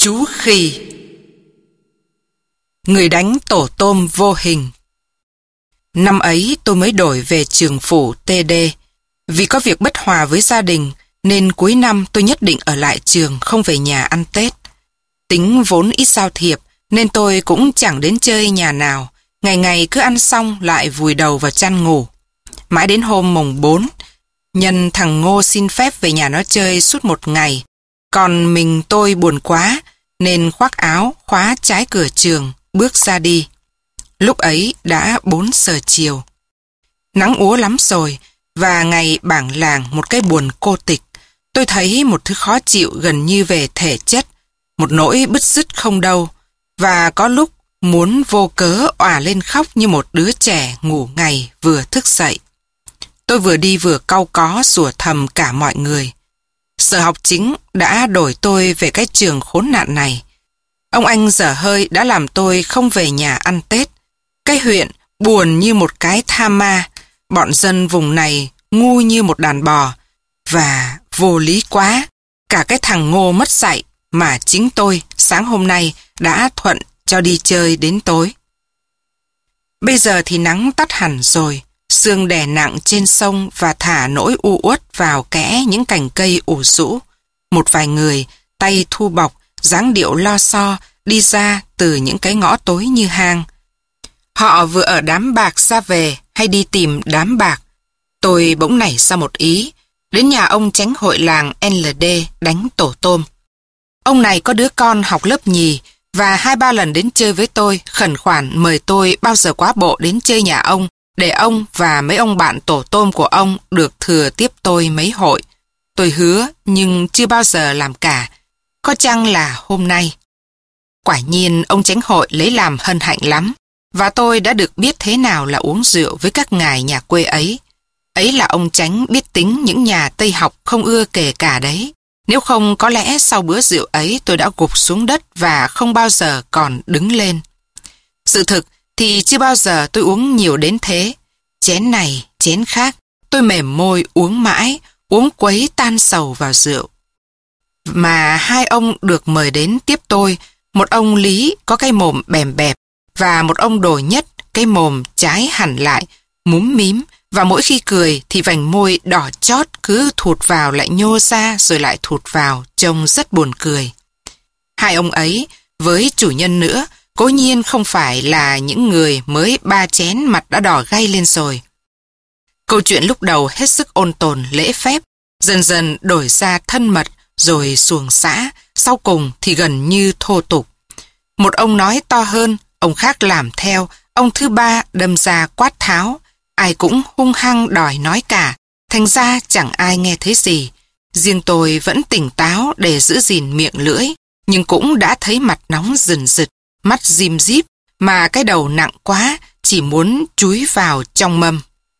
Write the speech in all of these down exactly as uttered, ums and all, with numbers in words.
Chú khỉ. Người đánh tổ tôm vô hình. Năm ấy tôi mới đổi về trường phủ tê đê. Vì có việc bất hòa với gia đình nên cuối năm tôi nhất định ở lại trường, không về nhà ăn Tết. Tính vốn ít giao thiệp nên tôi cũng chẳng đến chơi nhà nào. Ngày ngày cứ ăn xong lại vùi đầu vào chăn ngủ. Mãi đến hôm mùng bốn, nhân thằng Ngô xin phép về nhà nó chơi suốt một ngày. Còn mình tôi buồn quá nên khoác áo, khóa trái cửa trường, bước ra đi. Lúc ấy đã bốn giờ chiều. Nắng úa lắm rồi và ngày bảng làng một cái buồn cô tịch. Tôi thấy một thứ khó chịu gần như về thể chất, một nỗi bứt rứt không đâu, và có lúc muốn vô cớ òa lên khóc như một đứa trẻ ngủ ngày vừa thức dậy. Tôi vừa đi vừa cau có sủa thầm cả mọi người. Sở học chính đã đổi tôi về cái trường khốn nạn này. Ông anh dở hơi đã làm tôi không về nhà ăn Tết. Cái huyện buồn như một cái tha ma. Bọn dân vùng này ngu như một đàn bò. Và vô lý quá, cả cái thằng Ngô mất dạy mà chính tôi sáng hôm nay đã thuận cho đi chơi đến tối. Bây giờ thì nắng tắt hẳn rồi, sương đè nặng trên sông và thả nỗi u uất vào kẽ những cành cây ủ rũ. Một vài người, tay thu bọc, dáng điệu lo so, đi ra từ những cái ngõ tối như hang. Họ vừa ở đám bạc ra về hay đi tìm đám bạc. Tôi bỗng nảy ra một ý, đến nhà ông chánh hội làng en lờ đê đánh tổ tôm. Ông này có đứa con học lớp nhì và hai ba lần đến chơi với tôi, khẩn khoản mời tôi bao giờ quá bộ đến chơi nhà ông để ông và mấy ông bạn tổ tôm của ông được thừa tiếp tôi mấy hội. Tôi hứa nhưng chưa bao giờ làm cả, có chăng là hôm nay. Quả nhiên ông chánh hội lấy làm hân hạnh lắm, và tôi đã được biết thế nào là uống rượu với các ngài nhà quê ấy. Ấy là ông chánh biết tính những nhà Tây học không ưa kể cả đấy. Nếu không có lẽ sau bữa rượu ấy tôi đã gục xuống đất và không bao giờ còn đứng lên. Sự thực thì chưa bao giờ tôi uống nhiều đến thế. Chén này, chén khác, tôi mềm môi uống mãi, uống quấy tan sầu vào rượu. Mà hai ông được mời đến tiếp tôi, một ông Lý có cái mồm bèm bẹp và một ông Đồ Nhất cái mồm trái hẳn lại, múm mím, và mỗi khi cười thì vành môi đỏ chót cứ thụt vào lại nhô ra rồi lại thụt vào, trông rất buồn cười. Hai ông ấy với chủ nhân nữa cố nhiên không phải là những người mới ba chén mặt đã đỏ gay lên rồi. Câu chuyện lúc đầu hết sức ôn tồn lễ phép, dần dần đổi ra thân mật rồi xuồng xã, sau cùng thì gần như thô tục. Một ông nói to hơn, ông khác làm theo, ông thứ ba đâm ra quát tháo. Ai cũng hung hăng đòi nói cả, thành ra chẳng ai nghe thấy gì. Riêng tôi vẫn tỉnh táo để giữ gìn miệng lưỡi, nhưng cũng đã thấy mặt nóng rần rực, mắt dim díp, mà cái đầu nặng quá, chỉ muốn chúi vào trong mâm.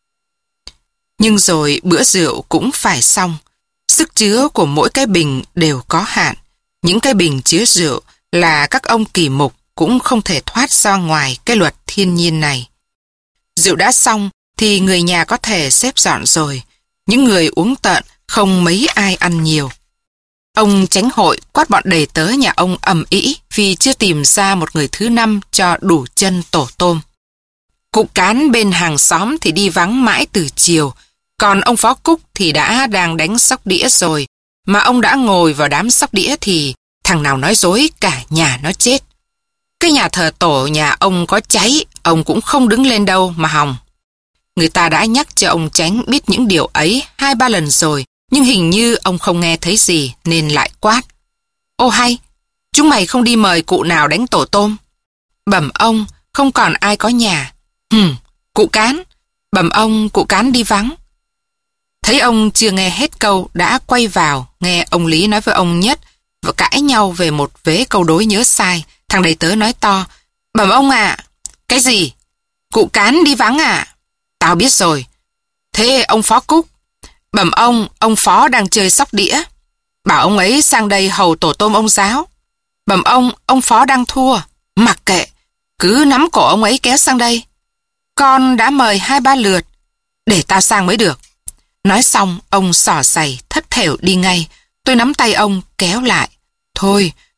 Nhưng rồi bữa rượu cũng phải xong. Sức chứa của mỗi cái bình đều có hạn. Những cái bình chứa rượu là các ông kỳ mục cũng không thể thoát ra ngoài cái luật thiên nhiên này. Rượu đã xong thì người nhà có thể xếp dọn rồi. Những người uống tợn không mấy ai ăn nhiều. Ông chánh hội quát bọn đầy tớ nhà ông ầm ĩ vì chưa tìm ra một người thứ năm cho đủ chân tổ tôm. Cụ Cán bên hàng xóm thì đi vắng mãi từ chiều, còn ông Phó Cúc thì đã đang đánh sóc đĩa rồi, mà ông đã ngồi vào đám sóc đĩa thì thằng nào nói dối cả nhà nó chết. Cái nhà thờ tổ nhà ông có cháy, ông cũng không đứng lên đâu mà hòng. Người ta đã nhắc cho ông Chánh biết những điều ấy hai ba lần rồi, nhưng hình như ông không nghe thấy gì nên lại quát. Ô hay, chúng mày không đi mời cụ nào đánh tổ tôm? Bẩm ông, không còn ai có nhà. Hừm, cụ Cán. Bẩm ông, cụ Cán đi vắng. Thấy ông chưa nghe hết câu đã quay vào, nghe ông Lý nói với ông Nhất và cãi nhau về một vế câu đối nhớ sai. Thằng đầy tớ nói to. Bẩm ông ạ. À, cái gì? Cụ Cán đi vắng à? Tao biết rồi. Thế ông Phó Cúc? Bẩm ông, ông Phó đang chơi sóc đĩa. Bảo ông ấy sang đây hầu tổ tôm ông giáo. Bẩm ông, ông Phó đang thua. Mặc kệ, cứ nắm cổ ông ấy kéo sang đây. Con đã mời hai ba lượt, để tao sang mới được. Nói xong, ông xỏ giày thất thểu đi ngay. Tôi nắm tay ông kéo lại. Thôi,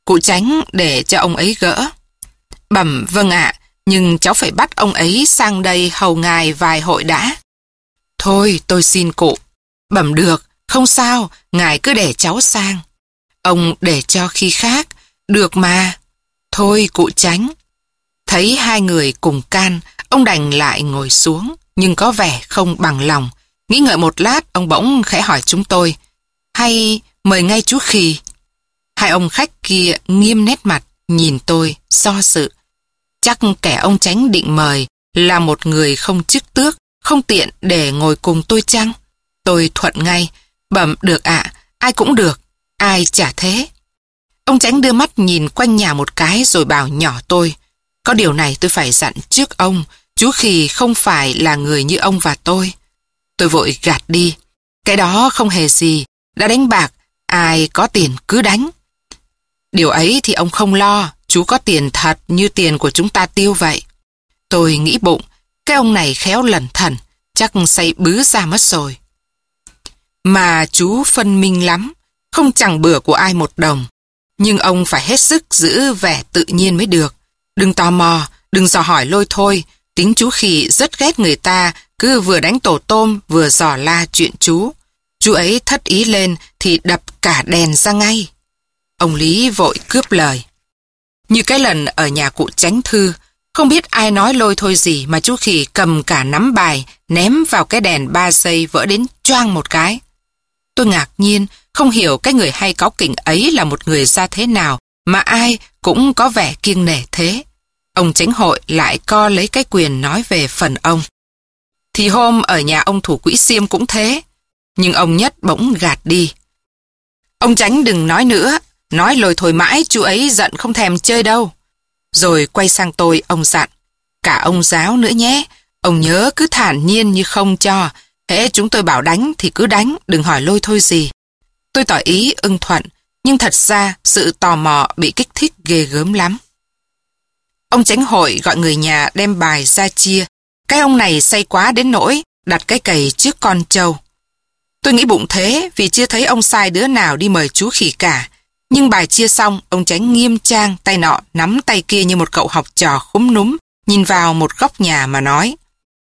Cụ Chánh để cho ông ấy gỡ. Bẩm vâng ạ, nhưng cháu phải bắt ông ấy sang đây hầu ngài vài hội đã. Thôi tôi xin cụ. Bẩm được, không sao, ngài cứ để cháu sang. Ông để cho khi khác, được mà. Thôi cụ Chánh. Thấy hai người cùng can, ông đành lại ngồi xuống, nhưng có vẻ không bằng lòng. Nghĩ ngợi một lát, ông bỗng khẽ hỏi chúng tôi, hay mời ngay chú Khì. Hai ông khách kia nghiêm nét mặt, nhìn tôi, do dự. Chắc kẻ ông Chánh định mời là một người không chức tước, không tiện để ngồi cùng tôi chăng? Tôi thuận ngay, bẩm được ạ, ai cũng được, ai chả thế. Ông Chánh đưa mắt nhìn quanh nhà một cái rồi bảo nhỏ tôi, có điều này tôi phải dặn trước ông, chú Khì không phải là người như ông và tôi. Tôi vội gạt đi, cái đó không hề gì, đã đánh bạc, ai có tiền cứ đánh. Điều ấy thì ông không lo, chú có tiền thật như tiền của chúng ta tiêu vậy. Tôi nghĩ bụng, cái ông này khéo lẩn thẩn, chắc say bứ ra mất rồi. Mà chú phân minh lắm, không chẳng bừa của ai một đồng. Nhưng ông phải hết sức giữ vẻ tự nhiên mới được. Đừng tò mò, đừng dò hỏi lôi thôi. Tính chú Khì rất ghét người ta, cứ vừa đánh tổ tôm vừa dò la chuyện chú. Chú ấy thất ý lên thì đập cả đèn ra ngay. Ông Lý vội cướp lời. Như cái lần ở nhà cụ Chánh Thư, không biết ai nói lôi thôi gì mà chú Khì cầm cả nắm bài ném vào cái đèn ba giây vỡ đến choang một cái. Tôi ngạc nhiên, không hiểu cái người hay cáu kỉnh ấy là một người ra thế nào mà ai cũng có vẻ kiêng nể thế. Ông Chánh hội lại co lấy cái quyền nói về phần ông. Thì hôm ở nhà ông thủ quỹ Xiêm cũng thế, nhưng ông Nhất bỗng gạt đi. Ông Chánh đừng nói nữa, nói lôi thôi mãi chú ấy giận không thèm chơi đâu. Rồi quay sang tôi, ông dặn, cả ông giáo nữa nhé, ông nhớ cứ thản nhiên như không cho, hễ chúng tôi bảo đánh thì cứ đánh, đừng hỏi lôi thôi gì. Tôi tỏ ý ưng thuận, nhưng thật ra sự tò mò bị kích thích ghê gớm lắm. Ông Chánh hội gọi người nhà đem bài ra chia, cái ông này say quá đến nỗi đặt cái cày trước con trâu. Tôi nghĩ bụng thế vì chưa thấy ông sai đứa nào đi mời chú Khỉ cả. Nhưng bài chia xong, ông Chánh nghiêm trang, tay nọ nắm tay kia như một cậu học trò khúm núm, nhìn vào một góc nhà mà nói.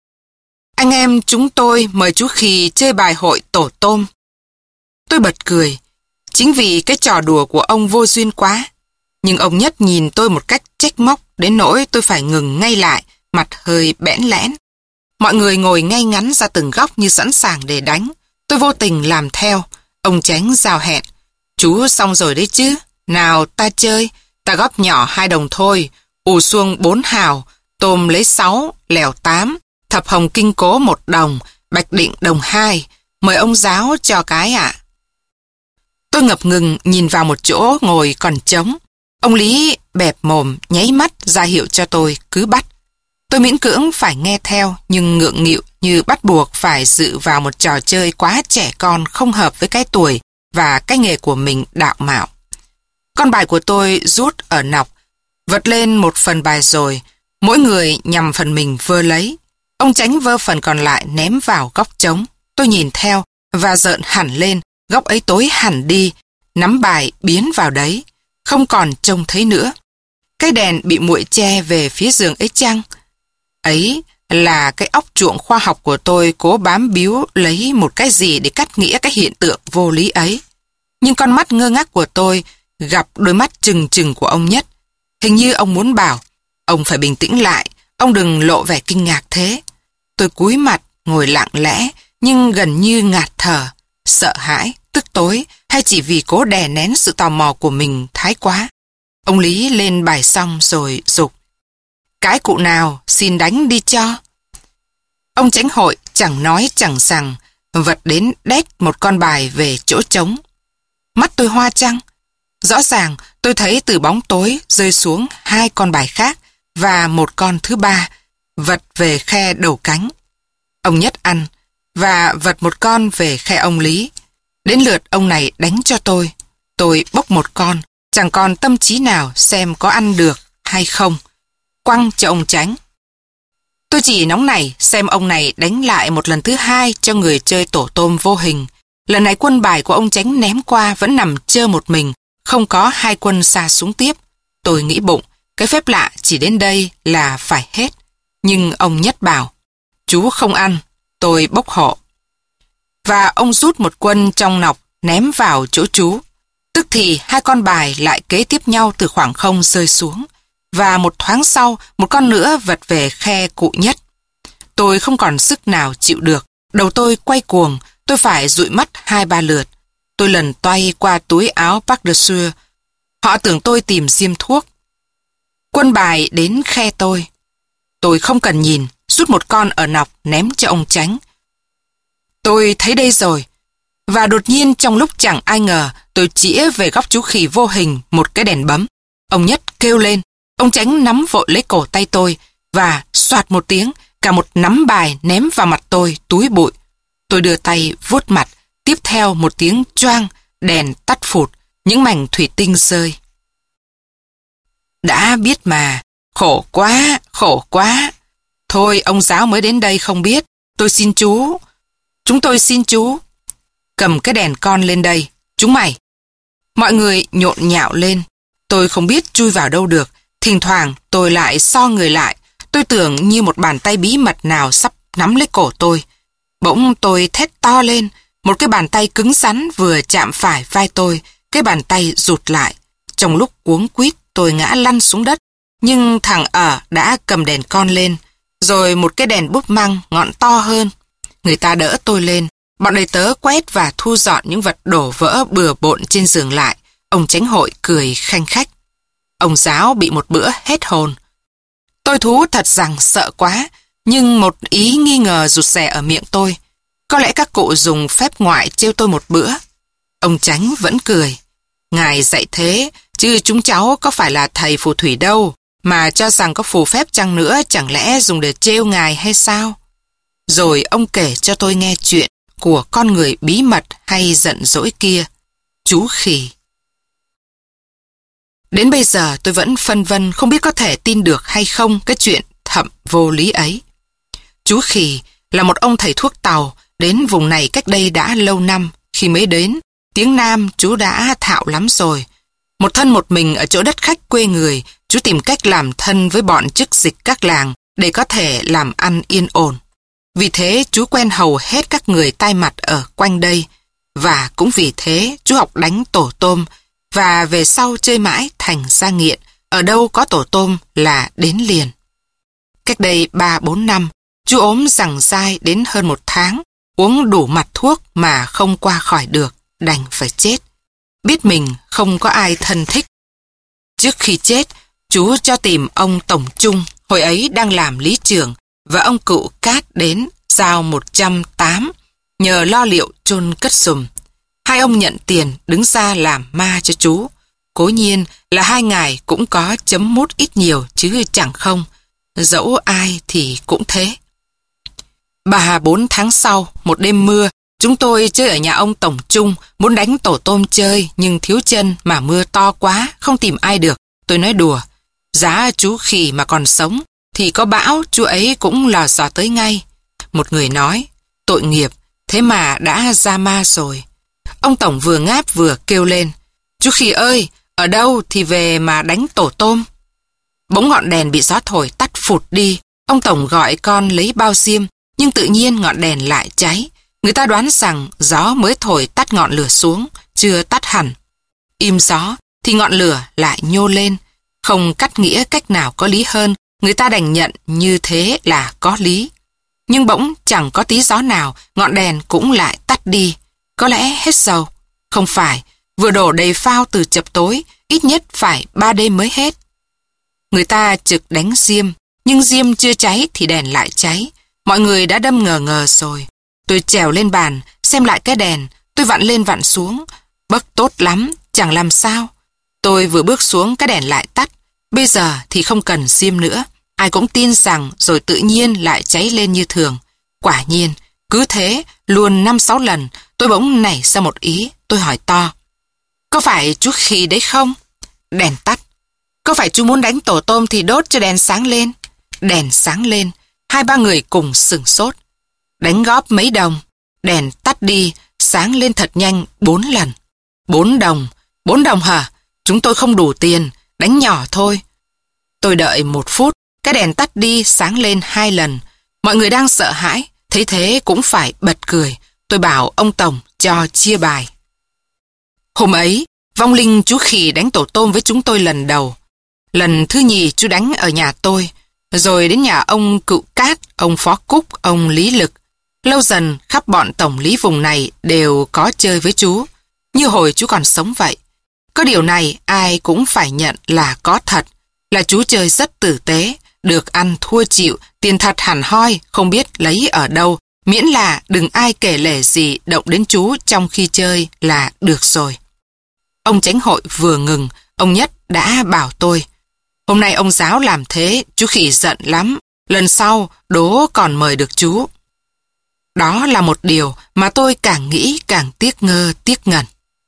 Anh em chúng tôi mời chú Khì chơi bài hội tổ tôm. Tôi bật cười, chính vì cái trò đùa của ông vô duyên quá. Nhưng ông Nhất nhìn tôi một cách trách móc đến nỗi tôi phải ngừng ngay lại, mặt hơi bẽn lẽn. Mọi người ngồi ngay ngắn ra từng góc như sẵn sàng để đánh. Tôi vô tình làm theo. Ông Chánh giao hẹn. Chú xong rồi đấy chứ. Nào ta chơi. Ta góp nhỏ hai đồng thôi. Ù xuông bốn hào. Tôm lấy sáu, lèo tám. Thập hồng kinh cố một đồng. Bạch định đồng hai. Mời ông giáo cho cái ạ. Tôi ngập ngừng nhìn vào một chỗ ngồi còn trống. Ông Lý bẹp mồm nháy mắt ra hiệu cho tôi cứ bắt. Tôi miễn cưỡng phải nghe theo nhưng ngượng nghịu như bắt buộc phải dự vào một trò chơi quá trẻ con không hợp với cái tuổi và cái nghề của mình đạo mạo. Con bài của tôi rút ở nọc, vật lên một phần bài rồi, mỗi người nhằm phần mình vơ lấy. Ông Chánh vơ phần còn lại ném vào góc trống. Tôi nhìn theo và rợn hẳn lên, góc ấy tối hẳn đi, nắm bài biến vào đấy, không còn trông thấy nữa. Cái đèn bị muội che về phía giường ấy chăng? Ấy là cái óc chuộng khoa học của tôi cố bám víu lấy một cái gì để cắt nghĩa cái hiện tượng vô lý ấy. Nhưng con mắt ngơ ngác của tôi gặp đôi mắt trừng trừng của ông Nhất. Hình như ông muốn bảo, ông phải bình tĩnh lại, ông đừng lộ vẻ kinh ngạc thế. Tôi cúi mặt, ngồi lặng lẽ, nhưng gần như ngạt thở, sợ hãi, tức tối, hay chỉ vì cố đè nén sự tò mò của mình thái quá. Ông Lý lên bài xong rồi giục. Cái cụ nào xin đánh đi cho. Ông Chánh hội chẳng nói chẳng rằng, vật đến đét một con bài về chỗ trống. Mắt tôi hoa chăng? Rõ ràng tôi thấy từ bóng tối rơi xuống hai con bài khác và một con thứ ba, vật về khe đầu cánh. Ông Nhất ăn và vật một con về khe ông Lý. Đến lượt ông này đánh cho tôi. Tôi bốc một con, chẳng còn tâm trí nào xem có ăn được hay không. Quăng cho ông Chánh. Tôi chỉ nóng nảy xem ông này đánh lại một lần thứ hai cho người chơi tổ tôm vô hình. Lần này quân bài của ông Chánh ném qua vẫn nằm trơ một mình, không có hai quân sa xuống tiếp. Tôi nghĩ bụng, cái phép lạ chỉ đến đây là phải hết. Nhưng ông Nhất bảo, chú không ăn, tôi bốc hộ. Và ông rút một quân trong nọc ném vào chỗ chú. Tức thì hai con bài lại kế tiếp nhau từ khoảng không rơi xuống. Và một thoáng sau, một con nữa vật về khe cụ Nhất. Tôi không còn sức nào chịu được. Đầu tôi quay cuồng, tôi phải dụi mắt hai ba lượt. Tôi lần toay qua túi áo Parc de Sueur. Họ tưởng tôi tìm diêm thuốc. Quân bài đến khe tôi. Tôi không cần nhìn, rút một con ở nọc ném cho ông Chánh. Tôi thấy đây rồi. Và đột nhiên trong lúc chẳng ai ngờ, tôi chĩa về góc chú khỉ vô hình một cái đèn bấm. Ông Nhất kêu lên. Ông Chánh nắm vội lấy cổ tay tôi và xoạt một tiếng, cả một nắm bài ném vào mặt tôi túi bụi. Tôi đưa tay vuốt mặt, tiếp theo một tiếng choang, đèn tắt phụt, những mảnh thủy tinh rơi. Đã biết mà, khổ quá, khổ quá. Thôi ông giáo mới đến đây không biết, tôi xin chú. Chúng tôi xin chú. Cầm cái đèn con lên đây, chúng mày. Mọi người nhộn nhạo lên, tôi không biết chui vào đâu được. Thỉnh thoảng tôi lại so người lại, tôi tưởng như một bàn tay bí mật nào sắp nắm lấy cổ tôi. Bỗng tôi thét to lên, một cái bàn tay cứng rắn vừa chạm phải vai tôi, cái bàn tay rụt lại. Trong lúc cuống quýt tôi ngã lăn xuống đất, nhưng thằng ở đã cầm đèn con lên, rồi một cái đèn búp măng ngọn to hơn. Người ta đỡ tôi lên, bọn đầy tớ quét và thu dọn những vật đổ vỡ bừa bộn trên giường lại. Ông Chánh hội cười khanh khách. Ông giáo bị một bữa hết hồn. Tôi thú thật rằng sợ quá, nhưng một ý nghi ngờ rụt rè ở miệng tôi. Có lẽ các cụ dùng phép ngoại trêu tôi một bữa. Ông Chánh vẫn cười. Ngài dạy thế, chứ chúng cháu có phải là thầy phù thủy đâu, mà cho rằng có phù phép chăng nữa chẳng lẽ dùng để trêu ngài hay sao? Rồi ông kể cho tôi nghe chuyện của con người bí mật hay giận dỗi kia, chú khỉ. Đến bây giờ tôi vẫn phân vân không biết có thể tin được hay không cái chuyện thậm vô lý ấy. Chú khỉ là một ông thầy thuốc Tàu đến vùng này cách đây đã lâu năm. Khi mới đến, tiếng Nam chú đã thạo lắm rồi. Một thân một mình ở chỗ đất khách quê người, chú tìm cách làm thân với bọn chức dịch các làng để có thể làm ăn yên ổn. Vì thế chú quen hầu hết các người tai mặt ở quanh đây. Và cũng vì thế chú học đánh tổ tôm, và về sau chơi mãi thành ra nghiện, ở đâu có tổ tôm là đến liền. Cách đây ba bốn năm, chú ốm giằng dai đến hơn một tháng, uống đủ mặt thuốc mà không qua khỏi được, đành phải chết. Biết mình không có ai thân thích. Trước khi chết, chú cho tìm ông Tổng Trung, hồi ấy đang làm lý trưởng, và ông cụ Cát đến giao một trăm tám, nhờ lo liệu chôn cất sùm. Hai ông nhận tiền đứng ra làm ma cho chú. Cố nhiên là hai ngài cũng có chấm mút ít nhiều chứ chẳng không. Dẫu ai thì cũng thế. Ba bốn tháng sau, một đêm mưa, chúng tôi chơi ở nhà ông Tổng Trung, muốn đánh tổ tôm chơi nhưng thiếu chân mà mưa to quá, không tìm ai được. Tôi nói đùa, giá chú khỉ mà còn sống thì có bão chú ấy cũng lò dò tới ngay. Một người nói, tội nghiệp, thế mà đã ra ma rồi. Ông Tổng vừa ngáp vừa kêu lên, chú khỉ ơi, ở đâu thì về mà đánh tổ tôm. Bỗng ngọn đèn bị gió thổi tắt phụt đi. Ông Tổng gọi con lấy bao diêm, nhưng tự nhiên ngọn đèn lại cháy. Người ta đoán rằng gió mới thổi tắt ngọn lửa xuống, chưa tắt hẳn. Im gió thì ngọn lửa lại nhô lên. Không cắt nghĩa cách nào có lý hơn, người ta đành nhận như thế là có lý. Nhưng bỗng chẳng có tí gió nào, ngọn đèn cũng lại tắt đi. Có lẽ hết dầu. Không phải, vừa đổ đầy phao từ chập tối, ít nhất phải ba đêm mới hết. Người ta trực đánh diêm, nhưng diêm chưa cháy thì đèn lại cháy. Mọi người đã đâm ngờ ngờ rồi. Tôi trèo lên bàn, xem lại cái đèn, tôi vặn lên vặn xuống. Bấc tốt lắm, chẳng làm sao. Tôi vừa bước xuống cái đèn lại tắt. Bây giờ thì không cần diêm nữa. Ai cũng tin rằng rồi tự nhiên lại cháy lên như thường. Quả nhiên, cứ thế, luôn năm sáu lần, tôi bỗng nảy ra một ý. Tôi hỏi to, có phải chú khỉ đấy không? Đèn tắt. Có phải chú muốn đánh tổ tôm thì đốt cho đèn sáng lên? Đèn sáng lên, hai ba người cùng sửng sốt. Đánh góp mấy đồng, đèn tắt đi, sáng lên thật nhanh bốn lần. Bốn đồng, bốn đồng hả? chúng tôi không đủ tiền, đánh nhỏ thôi. Tôi đợi một phút, cái đèn tắt đi sáng lên hai lần. Mọi người đang sợ hãi, thấy thế cũng phải bật cười. Tôi bảo ông Tổng cho chia bài. Hôm ấy, vong linh chú Khỉ đánh tổ tôm với chúng tôi lần đầu. Lần thứ nhì chú đánh ở nhà tôi, rồi đến nhà ông Cựu Cát, ông Phó Cúc, ông Lý Lực. Lâu dần khắp bọn tổng lý vùng này đều có chơi với chú, như hồi chú còn sống vậy. Có điều này ai cũng phải nhận là có thật, là chú chơi rất tử tế, được ăn thua chịu, tiền thật hẳn hoi, không biết lấy ở đâu, miễn là đừng ai kể lể gì động đến chú trong khi chơi là được rồi. Ông chánh hội vừa ngừng, ông Nhất đã bảo tôi, hôm nay ông giáo làm thế, chú Khỉ giận lắm, lần sau đố còn mời được chú. Đó là một điều mà tôi càng nghĩ càng tiếc ngơ, tiếc ngần.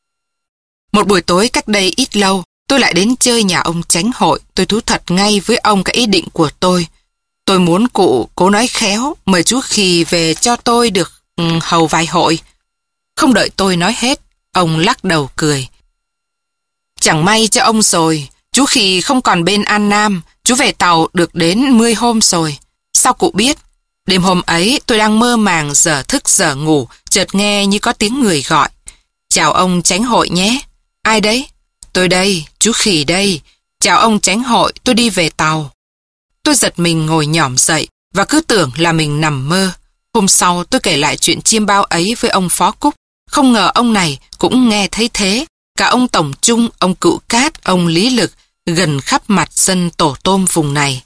Một buổi tối cách đây ít lâu, tôi lại đến chơi nhà ông chánh hội. Tôi thú thật ngay với ông cái ý định của tôi. Tôi muốn cụ cố nói khéo, mời chú Khỉ về cho tôi được um, hầu vài hội. Không đợi tôi nói hết, ông lắc đầu cười. Chẳng may cho ông rồi, chú Khỉ không còn bên An Nam, chú về tàu được đến mười hôm rồi. Sao cụ biết? Đêm hôm ấy tôi đang mơ màng giờ thức giờ ngủ, chợt nghe như có tiếng người gọi. Chào ông chánh hội nhé. Ai đấy? Tôi đây, chú Khỉ đây. Chào ông chánh hội, tôi đi về tàu. Tôi giật mình ngồi nhỏm dậy và cứ tưởng là mình nằm mơ. Hôm sau tôi kể lại chuyện chiêm bao ấy với ông Phó Cúc. Không ngờ ông này cũng nghe thấy thế. Cả ông Tổng Trung, ông Cựu Cát, ông Lý Lực, gần khắp mặt dân tổ tôm vùng này.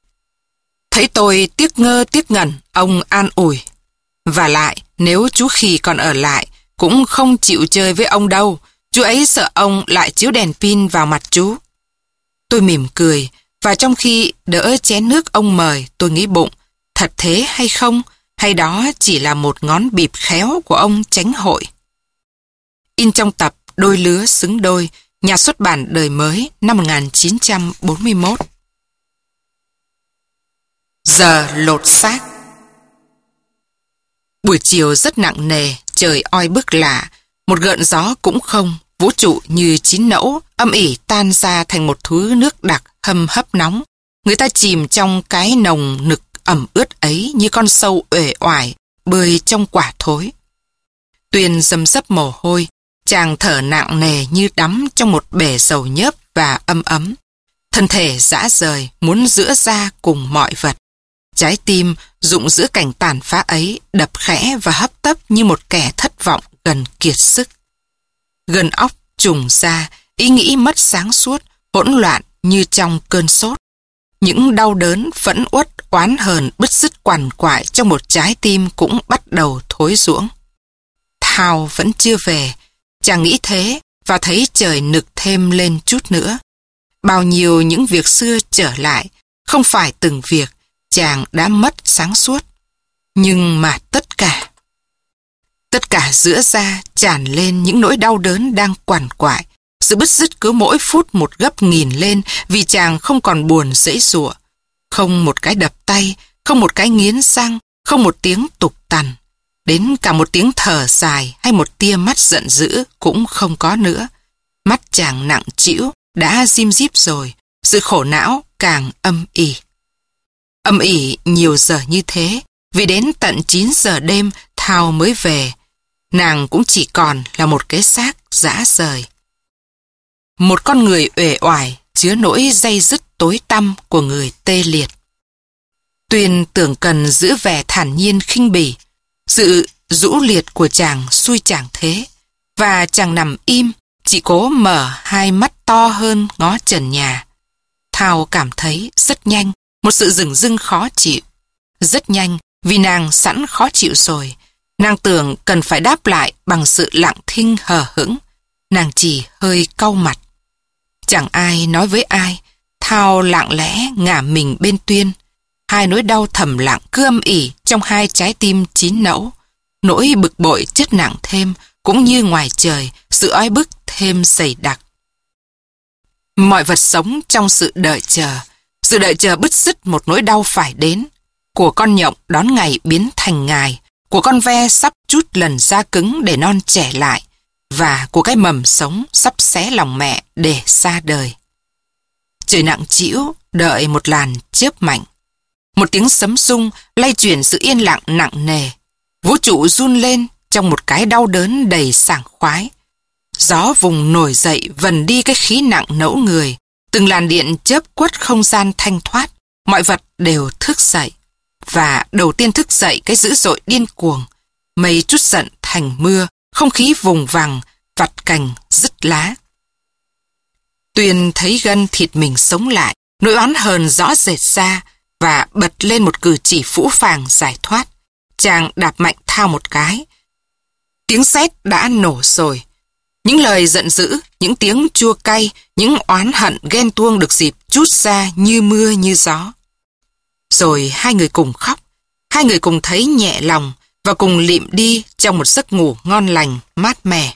Thấy tôi tiếc ngơ tiếc ngẩn, ông an ủi. Và lại, nếu chú Khỉ còn ở lại, cũng không chịu chơi với ông đâu. Chú ấy sợ ông lại chiếu đèn pin vào mặt chú. Tôi mỉm cười, và trong khi đỡ chén nước ông mời, tôi nghĩ bụng, thật thế hay không? Hay đó chỉ là một ngón bịp khéo của ông chánh hội? In trong tập Đôi lứa xứng đôi, nhà xuất bản Đời Mới năm một nghìn chín trăm bốn mươi mốt. Giờ lột xác. Buổi chiều rất nặng nề, trời oi bức lạ, một gợn gió cũng không, vũ trụ như chín nẫu, âm ỉ tan ra thành một thứ nước đặc hâm hấp nóng. Người ta chìm trong cái nồng nực ẩm ướt ấy như con sâu uể oải bơi trong quả thối. Tuyền rầm rấp mồ hôi, chàng thở nặng nề như đắm trong một bể dầu nhớp và âm ấm. Thân thể rã rời, muốn giữa ra cùng mọi vật. Trái tim rụng giữa cảnh tàn phá ấy, đập khẽ và hấp tấp như một kẻ thất vọng gần kiệt sức. Gân óc trùng ra, ý nghĩ mất sáng suốt, hỗn loạn như trong cơn sốt. Những đau đớn, phẫn uất, oán hờn, bứt rứt quằn quại trong một trái tim cũng bắt đầu thối ruỗng. Thao vẫn chưa về, chàng nghĩ thế và thấy trời nực thêm lên chút nữa. Bao nhiêu những việc xưa trở lại, không phải từng việc, chàng đã mất sáng suốt. Nhưng mà tất cả, tất cả giữa ra tràn lên những nỗi đau đớn đang quằn quại. Sự bứt rứt cứ mỗi phút một gấp nghìn lên vì chàng không còn buồn giãy giụa. Không một cái đập tay, không một cái nghiến răng, không một tiếng tục tằn. Đến cả một tiếng thở dài hay một tia mắt giận dữ cũng không có nữa. Mắt chàng nặng trĩu, đã rim díp rồi, sự khổ não càng âm ỉ. Âm ỉ nhiều giờ như thế, vì đến tận chín giờ đêm Thao mới về. Nàng cũng chỉ còn là một cái xác rã rời. Một con người uể oải, chứa nỗi day dứt tối tăm của người tê liệt. Tuyền tưởng cần giữ vẻ thản nhiên khinh bỉ. Sự rũ liệt của chàng xui chàng thế, và chàng nằm im, chỉ cố mở hai mắt to hơn ngó trần nhà. Thao cảm thấy rất nhanh một sự dửng dưng khó chịu. Rất nhanh vì nàng sẵn khó chịu rồi. Nàng tưởng cần phải đáp lại bằng sự lặng thinh hờ hững. Nàng chỉ hơi cau mặt. Chẳng ai nói với ai. Thao lặng lẽ ngả mình bên Tuyên. Hai nỗi đau thầm lặng cứ âm ỉ trong hai trái tim chín nẫu. Nỗi bực bội chất nặng thêm, cũng như ngoài trời, sự oi bức thêm dày đặc. Mọi vật sống trong sự đợi chờ. Sự đợi chờ bứt rứt một nỗi đau phải đến. Của con nhộng đón ngày biến thành ngày. Của con ve sắp chút lần da cứng để non trẻ lại. và của cái mầm sống sắp xé lòng mẹ để ra đời. Trời nặng trĩu, đợi một làn chớp mạnh. Một tiếng sấm sung lay chuyển sự yên lặng nặng nề. Vũ trụ run lên trong một cái đau đớn đầy sảng khoái. Gió vùng nổi dậy vần đi cái khí nặng nẫu người. Từng làn điện chớp quất không gian thanh thoát. Mọi vật đều thức dậy. Và đầu tiên thức dậy cái dữ dội điên cuồng. Mây trút giận thành mưa, không khí vùng vằng, vặt cành, dứt lá. Tuyền thấy gân thịt mình sống lại, nỗi oán hờn rõ rệt ra và bật lên một cử chỉ phũ phàng giải thoát. Chàng đạp mạnh thao một cái. Tiếng sét đã nổ rồi. Những lời giận dữ, những tiếng chua cay, những oán hận ghen tuông được dịp trút ra như mưa như gió. Rồi hai người cùng khóc, hai người cùng thấy nhẹ lòng và cùng lịm đi trong một giấc ngủ ngon lành, mát mẻ.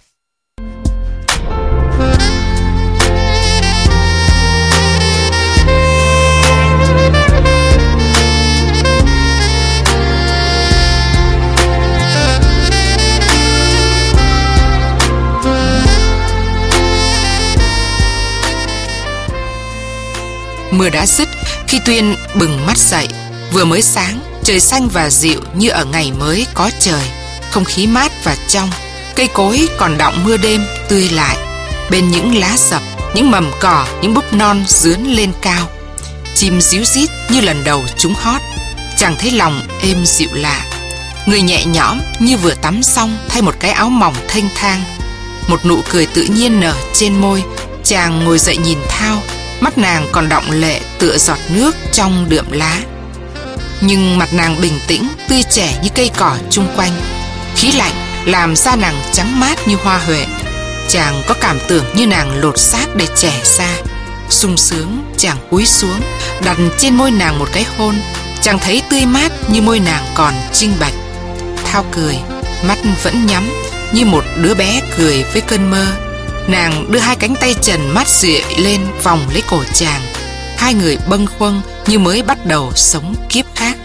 Mưa đã dứt khi Tuyên bừng mắt dậy. Vừa mới sáng, trời xanh và dịu như ở ngày mới có trời. Không khí mát và trong. Cây cối còn đọng mưa đêm tươi lại. Bên những lá sập, những mầm cỏ, những búp non dướn lên cao. Chim ríu rít như lần đầu chúng hót. Chàng thấy lòng êm dịu lạ. Người nhẹ nhõm như vừa tắm xong thay một cái áo mỏng thênh thang. Một nụ cười tự nhiên nở trên môi. Chàng ngồi dậy nhìn Thao. Mắt nàng còn đọng lệ tựa giọt nước trong đượm lá. Nhưng mặt nàng bình tĩnh, tươi trẻ như cây cỏ chung quanh. Khí lạnh làm da nàng trắng mát như hoa huệ. Chàng có cảm tưởng như nàng lột xác để trẻ ra. Sung sướng, chàng cúi xuống, đặt trên môi nàng một cái hôn. Chàng thấy tươi mát như môi nàng còn trinh bạch. Thao cười, mắt vẫn nhắm, như một đứa bé cười với cơn mơ. Nàng đưa hai cánh tay trần mát rượi lên vòng lấy cổ chàng. Hai người bâng khuâng như mới bắt đầu sống kiếp khác.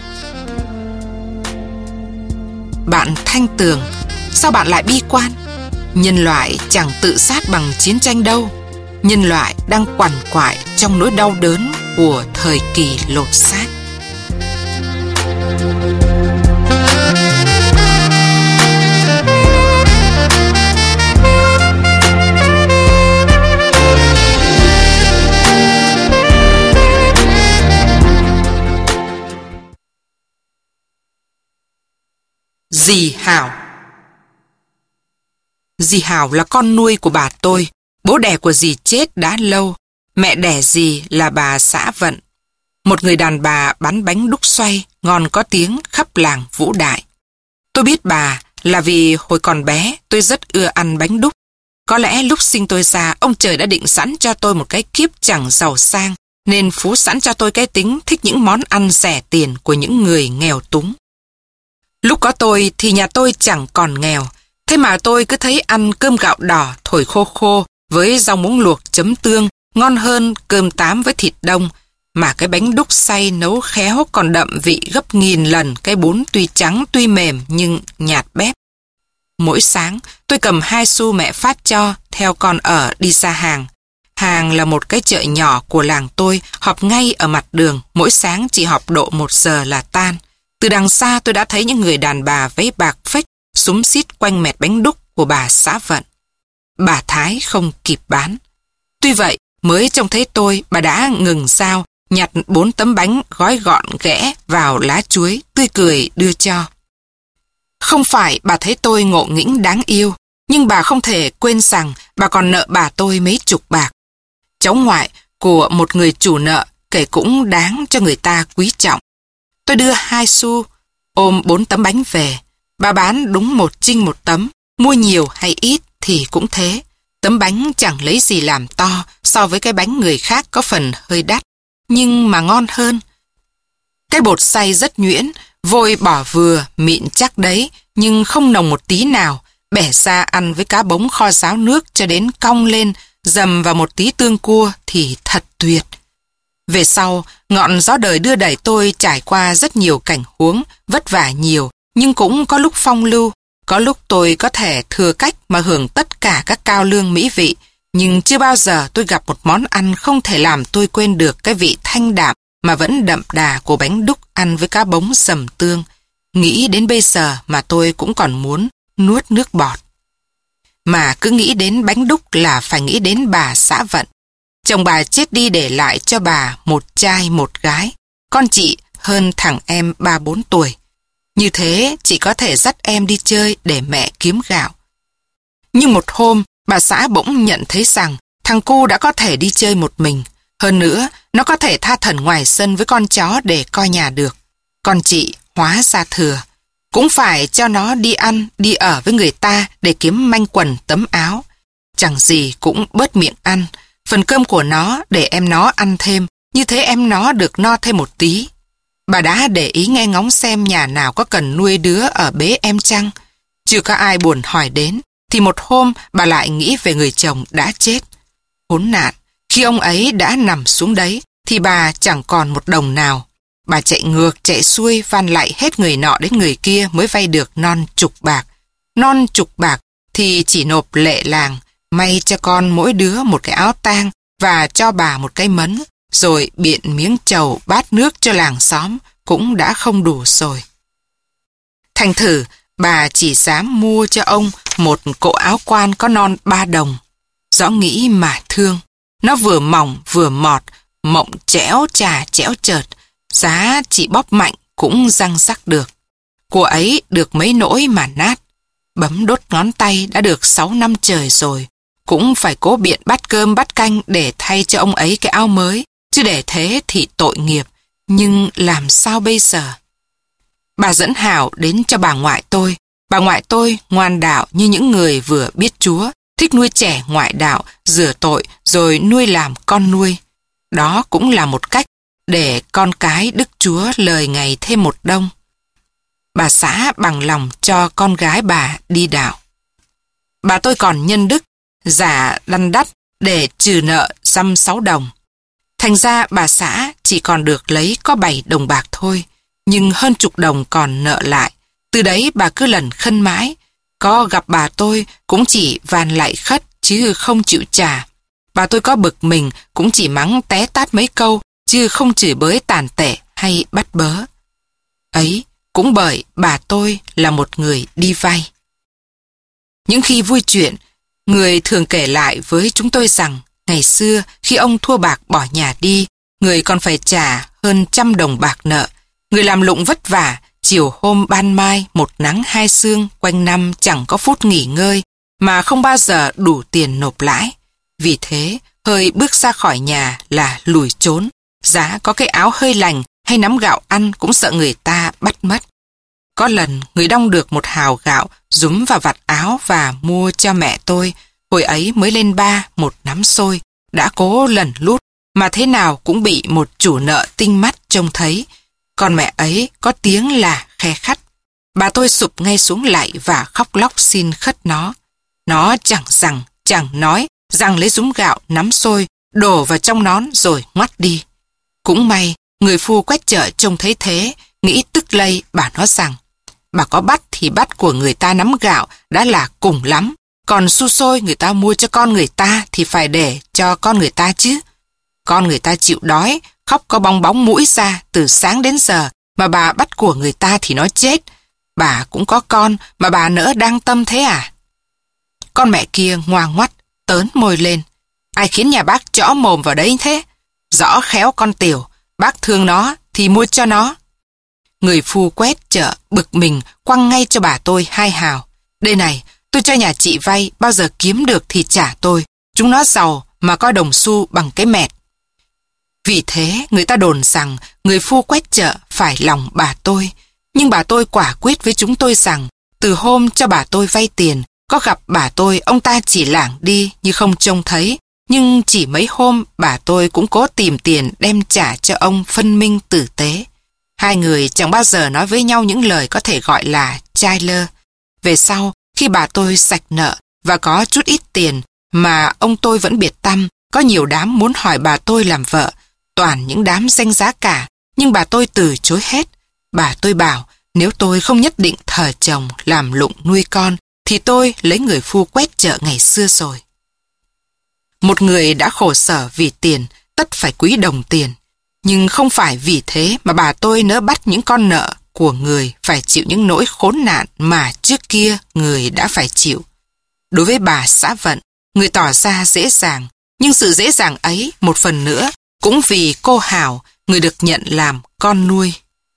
Bạn Thanh Tường, sao bạn lại bi quan? Nhân loại chẳng tự sát bằng chiến tranh đâu. Nhân loại đang quằn quại trong nỗi đau đớn của thời kỳ lột xác. Dì Hảo. Dì Hảo là con nuôi của bà tôi. Bố đẻ của dì chết đã lâu. Mẹ đẻ dì là bà Xã Vận, một người đàn bà bán bánh đúc xoay ngon có tiếng khắp làng Vũ Đại. Tôi biết bà là vì hồi còn bé tôi rất ưa ăn bánh đúc. Có lẽ lúc sinh tôi ra, ông trời đã định sẵn cho tôi một cái kiếp chẳng giàu sang, nên phú sẵn cho tôi cái tính thích những món ăn rẻ tiền của những người nghèo túng. Lúc có tôi thì nhà tôi chẳng còn nghèo, thế mà tôi cứ thấy ăn cơm gạo đỏ thổi khô khô với rau muống luộc chấm tương ngon hơn cơm tám với thịt đông, mà cái bánh đúc xay nấu khéo còn đậm vị gấp nghìn lần cái bún tuy trắng tuy mềm nhưng nhạt bép. Mỗi sáng tôi cầm hai xu mẹ phát cho theo con ở đi ra hàng. Hàng là một cái chợ nhỏ của làng tôi, họp ngay ở mặt đường, mỗi sáng chỉ họp độ một giờ là tan. Từ đằng xa tôi đã thấy những người đàn bà váy bạc phếch xúm xít quanh mẹt bánh đúc của bà Xã Vận. Bà Thái không kịp bán. Tuy vậy, mới trông thấy tôi, bà đã ngừng dao, nhặt bốn tấm bánh gói gọn ghẽ vào lá chuối, tươi cười đưa cho. Không phải bà thấy tôi ngộ nghĩnh đáng yêu, nhưng bà không thể quên rằng bà còn nợ bà tôi mấy chục bạc. Cháu ngoại của một người chủ nợ kể cũng đáng cho người ta quý trọng. Tôi đưa hai xu, ôm bốn tấm bánh về. Bà bán đúng một trinh một tấm, mua nhiều hay ít thì cũng thế. Tấm bánh chẳng lấy gì làm to so với cái bánh người khác có phần hơi đắt, nhưng mà ngon hơn. Cái bột xay rất nhuyễn, vôi bỏ vừa, mịn chắc đấy, nhưng không nồng một tí nào. Bẻ ra ăn với cá bống kho ráo nước cho đến cong lên, dầm vào một tí tương cua thì thật tuyệt. Về sau, ngọn gió đời đưa đẩy tôi trải qua rất nhiều cảnh huống, vất vả nhiều, nhưng cũng có lúc phong lưu, có lúc tôi có thể thừa cách mà hưởng tất tất cả các cao lương mỹ vị, nhưng chưa bao giờ tôi gặp một món ăn không thể làm tôi quên được cái vị thanh đạm mà vẫn đậm đà của bánh đúc ăn với cá bống sầm tương. Nghĩ đến bây giờ mà tôi cũng còn muốn nuốt nước bọt. Mà cứ nghĩ đến bánh đúc là phải nghĩ đến bà xã Vận. Chồng bà chết đi để lại cho bà một trai một gái, con chị hơn thằng em ba bốn tuổi. Như thế chị có thể dắt em đi chơi để mẹ kiếm gạo. Nhưng một hôm, bà xã bỗng nhận thấy rằng thằng cu đã có thể đi chơi một mình. Hơn nữa, nó có thể tha thẩn ngoài sân với con chó để coi nhà được. Con chị hóa ra thừa. Cũng phải cho nó đi ăn, đi ở với người ta để kiếm manh quần tấm áo. Chẳng gì cũng bớt miệng ăn. Phần cơm của nó để em nó ăn thêm, như thế em nó được no thêm một tí. Bà đã để ý nghe ngóng xem nhà nào có cần nuôi đứa ở bế em chăng. Chưa có ai buồn hỏi đến, thì một hôm bà lại nghĩ về người chồng đã chết. Khốn nạn, khi ông ấy đã nằm xuống đấy, thì bà chẳng còn một đồng nào. Bà chạy ngược chạy xuôi van lại hết người nọ đến người kia mới vay được non chục bạc. Non chục bạc thì chỉ nộp lệ làng, may cho con mỗi đứa một cái áo tang và cho bà một cái mấn, rồi biện miếng trầu bát nước cho làng xóm cũng đã không đủ rồi. Thành thử, bà chỉ dám mua cho ông một cỗ áo quan có non ba đồng. Rõ nghĩ mà thương, nó vừa mỏng vừa mọt, mộng chẽo chà chẽo chợt, giá chị bóp mạnh cũng răng rắc được. Của ấy được mấy nỗi mà nát, bấm đốt ngón tay đã được sáu năm trời rồi, cũng phải cố biện bát cơm bát canh để thay cho ông ấy cái áo mới, chứ để thế thì tội nghiệp, nhưng làm sao bây giờ? Bà dẫn Hảo đến cho bà ngoại tôi. Bà ngoại tôi ngoan đạo như những người vừa biết Chúa, thích nuôi trẻ ngoại đạo, rửa tội rồi nuôi làm con nuôi. Đó cũng là một cách để con cái Đức Chúa lời ngày thêm một đông. Bà xã bằng lòng cho con gái bà đi đạo. Bà tôi còn nhân đức, giả lăn đắt để trừ nợ dăm sáu đồng. Thành ra bà xã chỉ còn được lấy có bảy đồng bạc thôi, nhưng hơn chục đồng còn nợ lại. Từ đấy bà cứ lần khân mãi, có gặp bà tôi cũng chỉ van lại khất chứ không chịu trả. Bà tôi có bực mình cũng chỉ mắng té tát mấy câu chứ không chửi bới tàn tệ hay bắt bớ. Ấy cũng bởi bà tôi là một người đi vay. Những khi vui chuyện, người thường kể lại với chúng tôi rằng ngày xưa khi ông thua bạc bỏ nhà đi, người còn phải trả hơn trăm đồng bạc nợ. Người làm lụng vất vả, chiều hôm ban mai một nắng hai sương, quanh năm chẳng có phút nghỉ ngơi, mà không bao giờ đủ tiền nộp lãi. Vì thế, hơi bước ra khỏi nhà là lùi trốn, giá có cái áo hơi lành hay nắm gạo ăn cũng sợ người ta bắt mất. Có lần người đong được một hào gạo dúm vào vạt áo và mua cho mẹ tôi, hồi ấy mới lên ba một nắm xôi, đã cố lần lút mà thế nào cũng bị một chủ nợ tinh mắt trông thấy. Còn mẹ ấy có tiếng là khe khắt. Bà tôi sụp ngay xuống lại và khóc lóc xin khất nó. Nó chẳng rằng, chẳng nói, rằng lấy dúm gạo nắm xôi, đổ vào trong nón rồi ngoắt đi. Cũng may, người phu quét chợ trông thấy thế, nghĩ tức lây bảo nó rằng, bà có bắt thì bắt của người ta nắm gạo đã là cùng lắm, còn xu xôi người ta mua cho con người ta thì phải để cho con người ta chứ. Con người ta chịu đói, khóc có bong bóng mũi ra từ sáng đến giờ, mà bà bắt của người ta thì nó chết. Bà cũng có con mà bà nỡ đang tâm thế à? Con mẹ kia ngoan ngoắt, tớn môi lên. Ai khiến nhà bác chõ mồm vào đấy thế? Rõ khéo con tiểu, bác thương nó thì mua cho nó. Người phu quét chợ bực mình quăng ngay cho bà tôi hai hào. Đây này, tôi cho nhà chị vay, bao giờ kiếm được thì trả tôi. Chúng nó giàu mà coi đồng xu bằng cái mẹt. Vì thế người ta đồn rằng người phu quét chợ phải lòng bà tôi. Nhưng bà tôi quả quyết với chúng tôi rằng từ hôm cho bà tôi vay tiền, có gặp bà tôi ông ta chỉ lảng đi như không trông thấy. Nhưng chỉ mấy hôm bà tôi cũng cố tìm tiền đem trả cho ông phân minh tử tế. Hai người chẳng bao giờ nói với nhau những lời có thể gọi là chai lơ. Về sau, khi bà tôi sạch nợ và có chút ít tiền mà ông tôi vẫn biệt tâm, có nhiều đám muốn hỏi bà tôi làm vợ, toàn những đám danh giá cả, nhưng bà tôi từ chối hết. Bà tôi bảo nếu tôi không nhất định thờ chồng làm lụng nuôi con thì tôi lấy người phu quét chợ ngày xưa rồi. Một người đã khổ sở vì tiền, tất phải quý đồng tiền. Nhưng không phải vì thế mà bà tôi nỡ bắt những con nợ của người phải chịu những nỗi khốn nạn mà trước kia người đã phải chịu. Đối với bà xã Vận, người tỏ ra dễ dàng, nhưng sự dễ dàng ấy một phần nữa cũng vì cô Hảo, người được nhận làm con nuôi.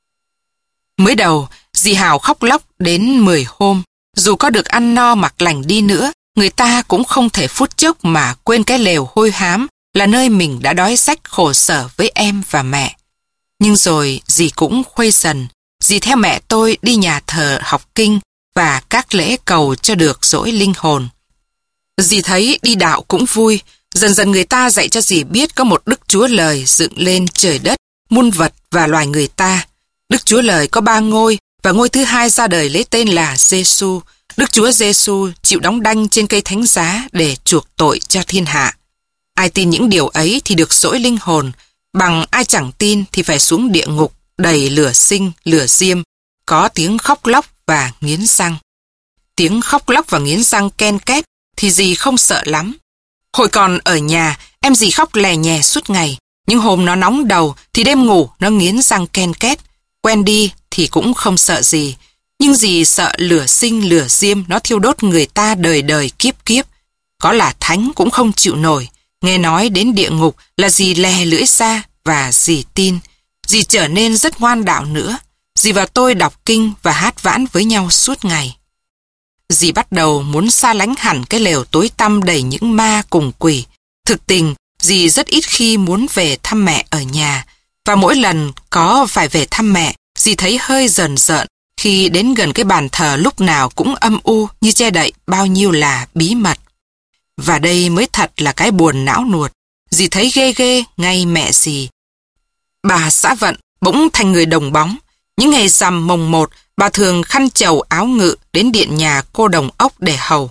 Mới đầu, dì Hảo khóc lóc đến mười hôm, dù có được ăn no mặc lành đi nữa, người ta cũng không thể phút chốc mà quên cái lều hôi hám là nơi mình đã đói rách khổ sở với em và mẹ. Nhưng rồi dì cũng khuây dần, dì theo mẹ tôi đi nhà thờ học kinh và các lễ cầu cho được dỗi linh hồn. Dì thấy đi đạo cũng vui, dần dần người ta dạy cho dì biết có một Đức Chúa Lời dựng lên trời đất, muôn vật và loài người ta. Đức Chúa Lời có ba ngôi và ngôi thứ hai ra đời lấy tên là Giêsu. Đức Chúa Giêsu chịu đóng đanh trên cây thánh giá để chuộc tội cho thiên hạ. Ai tin những điều ấy thì được dỗi linh hồn, bằng ai chẳng tin thì phải xuống địa ngục đầy lửa sinh, lửa diêm, có tiếng khóc lóc và nghiến răng. Tiếng khóc lóc và nghiến răng ken két thì dì không sợ lắm. Hồi còn ở nhà, em dì khóc lè nhè suốt ngày, nhưng hôm nó nóng đầu thì đêm ngủ nó nghiến răng ken két. Quen đi thì cũng không sợ gì, nhưng dì sợ lửa sinh lửa diêm nó thiêu đốt người ta đời đời kiếp kiếp. Có là thánh cũng không chịu nổi, nghe nói đến địa ngục là dì lè lưỡi ra và dì tin. Dì trở nên rất ngoan đạo nữa. Dì và tôi đọc kinh và hát vãn với nhau suốt ngày. Dì bắt đầu muốn xa lánh hẳn cái lều tối tăm đầy những ma cùng quỷ. Thực tình, dì rất ít khi muốn về thăm mẹ ở nhà, và mỗi lần có phải về thăm mẹ, dì thấy hơi rờn rợn khi đến gần cái bàn thờ lúc nào cũng âm u như che đậy bao nhiêu là bí mật. Và đây mới thật là cái buồn não nuột. Dì thấy ghê ghê ngay mẹ dì. Bà xã Vận bỗng thành người đồng bóng. Những ngày rằm mồng một, bà thường khăn chầu áo ngự đến điện nhà cô Đồng Ốc để hầu.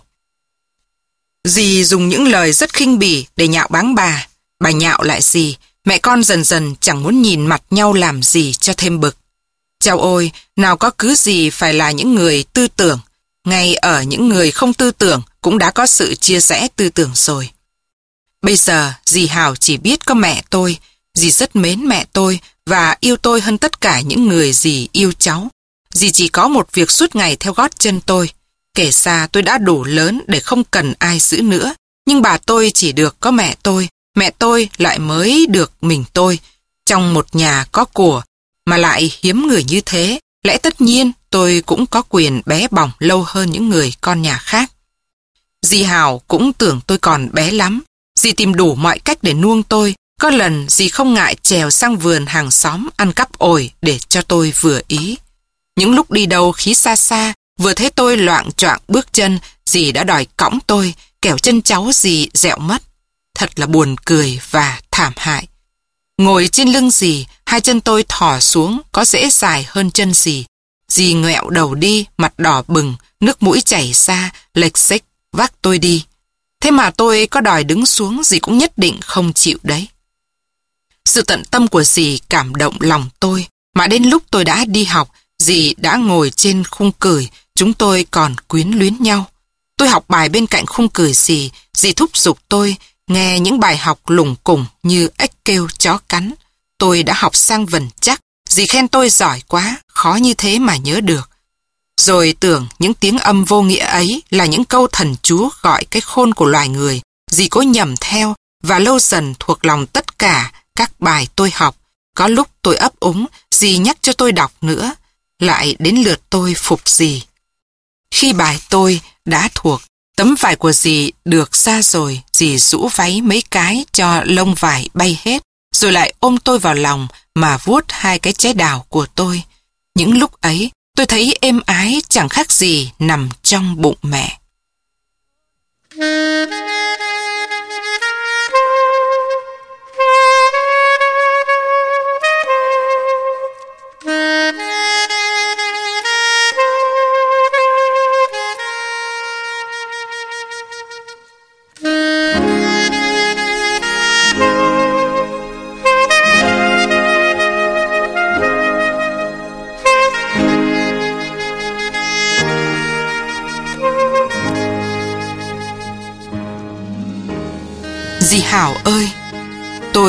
Dì dùng những lời rất khinh bỉ để nhạo báng bà. Bà nhạo lại dì, mẹ con dần dần chẳng muốn nhìn mặt nhau làm gì cho thêm bực. Chao ôi, nào có cứ gì phải là những người tư tưởng. Ngay ở những người không tư tưởng cũng đã có sự chia rẽ tư tưởng rồi. Bây giờ dì Hảo chỉ biết có mẹ tôi. Dì rất mến mẹ tôi và yêu tôi hơn tất cả những người dì yêu cháu. Dì chỉ có một việc suốt ngày theo gót chân tôi. Kể ra tôi đã đủ lớn để không cần ai giữ nữa. Nhưng bà tôi chỉ được có mẹ tôi. Mẹ tôi lại mới được mình tôi. Trong một nhà có của mà lại hiếm người như thế, lẽ tất nhiên tôi cũng có quyền bé bỏng lâu hơn những người con nhà khác. Dì Hảo cũng tưởng tôi còn bé lắm. Dì tìm đủ mọi cách để nuông tôi. Có lần dì không ngại trèo sang vườn hàng xóm ăn cắp ổi để cho tôi vừa ý. Những lúc đi đâu khí xa xa, vừa thấy tôi loạng choạng bước chân, dì đã đòi cõng tôi, kẻo chân cháu dì dẹo mất. Thật là buồn cười và thảm hại. Ngồi trên lưng dì, hai chân tôi thò xuống, có dễ dài hơn chân dì. Dì ngoẹo đầu đi, mặt đỏ bừng, nước mũi chảy ra, lệch xếch vác tôi đi. Thế mà tôi có đòi đứng xuống, dì cũng nhất định không chịu đấy. Sự tận tâm của dì cảm động lòng tôi, mà đến lúc tôi đã đi học, dì đã ngồi trên khung cửi, chúng tôi còn quyến luyến nhau. Tôi học bài bên cạnh khung cửi dì, dì thúc giục tôi, nghe những bài học lủng củng như ếch kêu chó cắn. Tôi đã học sang vần chắc, dì khen tôi giỏi quá, khó như thế mà nhớ được. Rồi tưởng những tiếng âm vô nghĩa ấy là những câu thần chú gọi cái khôn của loài người, dì cố nhầm theo và lâu dần thuộc lòng tất cả các bài tôi học. Có lúc tôi ấp úng, dì nhắc cho tôi đọc nữa, lại đến lượt tôi phục dì. Khi bài tôi đã thuộc, tấm vải của dì được ra rồi, dì rũ váy mấy cái cho lông vải bay hết, rồi lại ôm tôi vào lòng mà vuốt hai cái trái đào của tôi. Những lúc ấy, tôi thấy êm ái chẳng khác gì nằm trong bụng mẹ.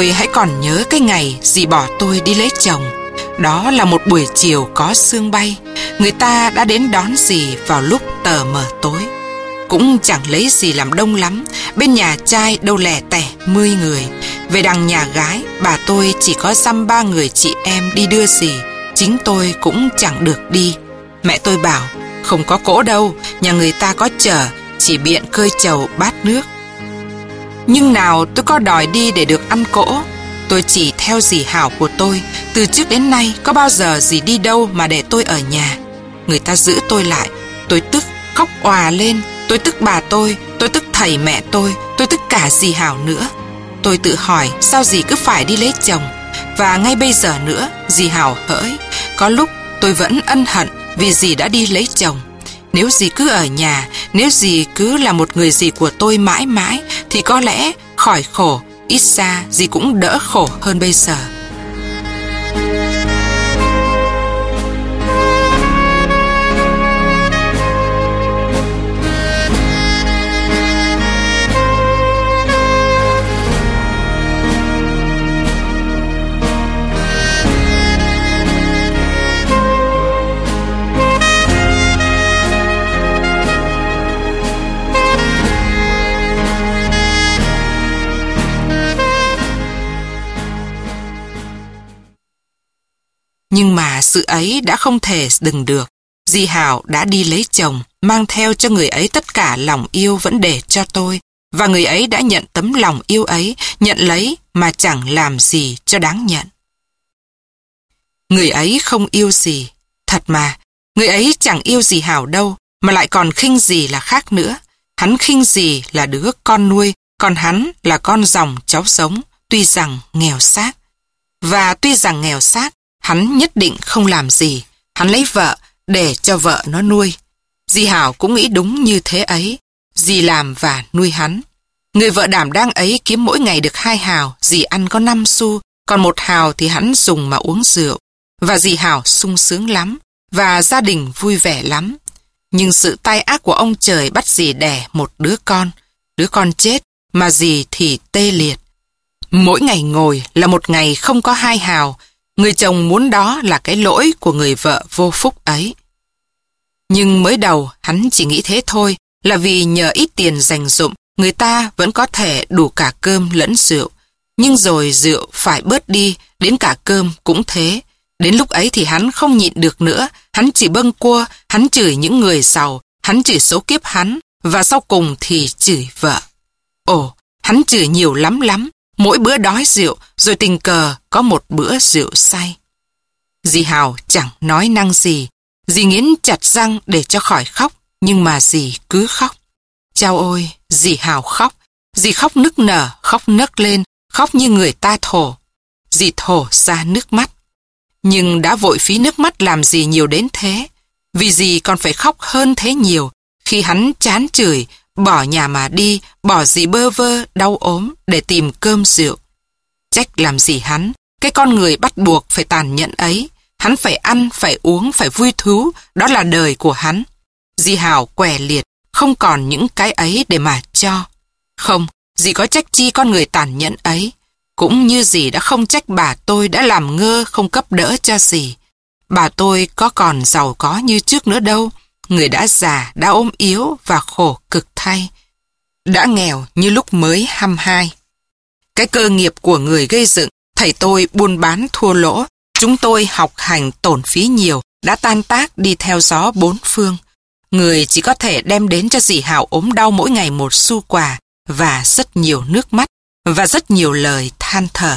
Tôi hãy còn nhớ cái ngày dì bỏ tôi đi lấy chồng. Đó là một buổi chiều có sương bay. Người ta đã đến đón dì vào lúc tờ mờ tối. Cũng chẳng lấy gì làm đông lắm. Bên nhà trai đâu lẻ tẻ mười người. Về đằng nhà gái, bà tôi chỉ có dăm ba người chị em đi đưa dì. Chính tôi cũng chẳng được đi. Mẹ tôi bảo, không có cỗ đâu, nhà người ta có chở, chỉ biện cơi trầu bát nước. Nhưng nào tôi có đòi đi để được ăn cỗ. Tôi chỉ theo dì Hảo của tôi. Từ trước đến nay có bao giờ dì đi đâu mà để tôi ở nhà. Người ta giữ tôi lại. Tôi tức, khóc òa lên. Tôi tức bà tôi, tôi tức thầy mẹ tôi, tôi tức cả dì Hảo nữa. Tôi tự hỏi sao dì cứ phải đi lấy chồng. Và ngay bây giờ nữa, dì Hảo hỡi. Có lúc tôi vẫn ân hận vì dì đã đi lấy chồng. Nếu dì cứ ở nhà, nếu dì cứ là một người dì của tôi mãi mãi, thì có lẽ khỏi khổ, ít ra dì cũng đỡ khổ hơn bây giờ. Nhưng mà sự ấy đã không thể dừng được. Dì Hảo đã đi lấy chồng, mang theo cho người ấy tất cả lòng yêu vẫn để cho tôi. Và người ấy đã nhận tấm lòng yêu ấy, nhận lấy mà chẳng làm gì cho đáng nhận. Người ấy không yêu dì. Thật mà, người ấy chẳng yêu dì Hảo đâu, mà lại còn khinh dì là khác nữa. Hắn khinh dì là đứa con nuôi, còn hắn là con dòng cháu sống, tuy rằng nghèo xác. Và tuy rằng nghèo xác, hắn nhất định không làm gì. Hắn lấy vợ để cho vợ nó nuôi. Dì Hảo cũng nghĩ đúng như thế ấy. Dì làm và nuôi hắn. Người vợ đảm đang ấy kiếm mỗi ngày được hai hào, dì ăn có năm xu, còn một hào thì hắn dùng mà uống rượu. Và dì Hảo sung sướng lắm, và gia đình vui vẻ lắm. Nhưng sự tai ác của ông trời bắt dì đẻ một đứa con. Đứa con chết, mà dì thì tê liệt. Mỗi ngày ngồi là một ngày không có hai hào. Người chồng muốn đó là cái lỗi của người vợ vô phúc ấy. Nhưng mới đầu hắn chỉ nghĩ thế thôi, là vì nhờ ít tiền dành dụm, người ta vẫn có thể đủ cả cơm lẫn rượu. Nhưng rồi rượu phải bớt đi, đến cả cơm cũng thế. Đến lúc ấy thì hắn không nhịn được nữa, hắn chỉ bâng quơ, hắn chửi những người giàu, hắn chửi số kiếp hắn, và sau cùng thì chửi vợ. Ồ, hắn chửi nhiều lắm lắm. Mỗi bữa đói rượu, rồi tình cờ có một bữa rượu say. Dì Hảo chẳng nói năng gì. Dì nghiến chặt răng để cho khỏi khóc, nhưng mà dì cứ khóc. Chao ôi, dì Hảo khóc. Dì khóc nức nở, khóc nấc lên, khóc như người ta thổ. Dì thổ ra nước mắt. Nhưng đã vội phí nước mắt làm gì nhiều đến thế. Vì dì còn phải khóc hơn thế nhiều, khi hắn chán chửi, bỏ nhà mà đi, bỏ dì bơ vơ, đau ốm để tìm cơm rượu. Trách làm gì hắn, cái con người bắt buộc phải tàn nhẫn ấy. Hắn phải ăn, phải uống, phải vui thú, đó là đời của hắn. Dì Hảo què liệt, không còn những cái ấy để mà cho. Không, dì có trách chi con người tàn nhẫn ấy. Cũng như dì đã không trách bà tôi đã làm ngơ không cấp đỡ cho dì. Bà tôi có còn giàu có như trước nữa đâu. Người đã già, đã ốm yếu và khổ cực thay. Đã nghèo như lúc mới hăm hai. Cái cơ nghiệp của người gây dựng, thầy tôi buôn bán thua lỗ. Chúng tôi học hành tổn phí nhiều, đã tan tác đi theo gió bốn phương. Người chỉ có thể đem đến cho dì Hảo ốm đau mỗi ngày một xu quà, và rất nhiều nước mắt, và rất nhiều lời than thở.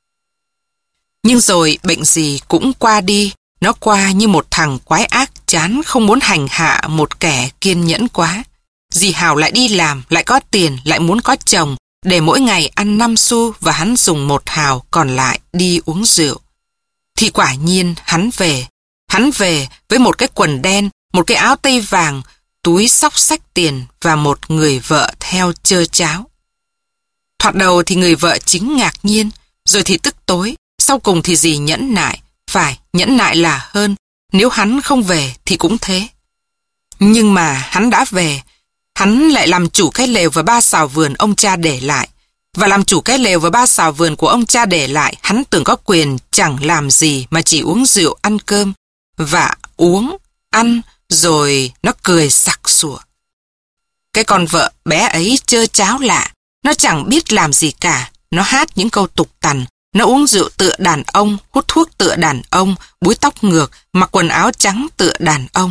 Nhưng rồi bệnh dì cũng qua đi. Nó qua như một thằng quái ác chán không muốn hành hạ một kẻ kiên nhẫn quá. Dì Hảo lại đi làm, lại có tiền, lại muốn có chồng, để mỗi ngày ăn năm xu và hắn dùng một hào còn lại đi uống rượu. Thì quả nhiên hắn về. Hắn về với một cái quần đen, một cái áo tây vàng, túi xóc xách tiền và một người vợ theo chơ cháo. Thoạt đầu thì người vợ chính ngạc nhiên, rồi thì tức tối, sau cùng thì dì nhẫn nại. Phải, nhẫn nại là hơn, nếu hắn không về thì cũng thế. Nhưng mà hắn đã về, hắn lại làm chủ cái lều và ba xào vườn ông cha để lại. Và làm chủ cái lều và ba xào vườn của ông cha để lại, hắn tưởng có quyền chẳng làm gì mà chỉ uống rượu, ăn cơm. Và uống, ăn, rồi nó cười sặc sụa. Cái con vợ bé ấy chơ cháo lạ, nó chẳng biết làm gì cả. Nó hát những câu tục tằn, nó uống rượu tựa đàn ông, hút thuốc tựa đàn ông, búi tóc ngược, mặc quần áo trắng tựa đàn ông.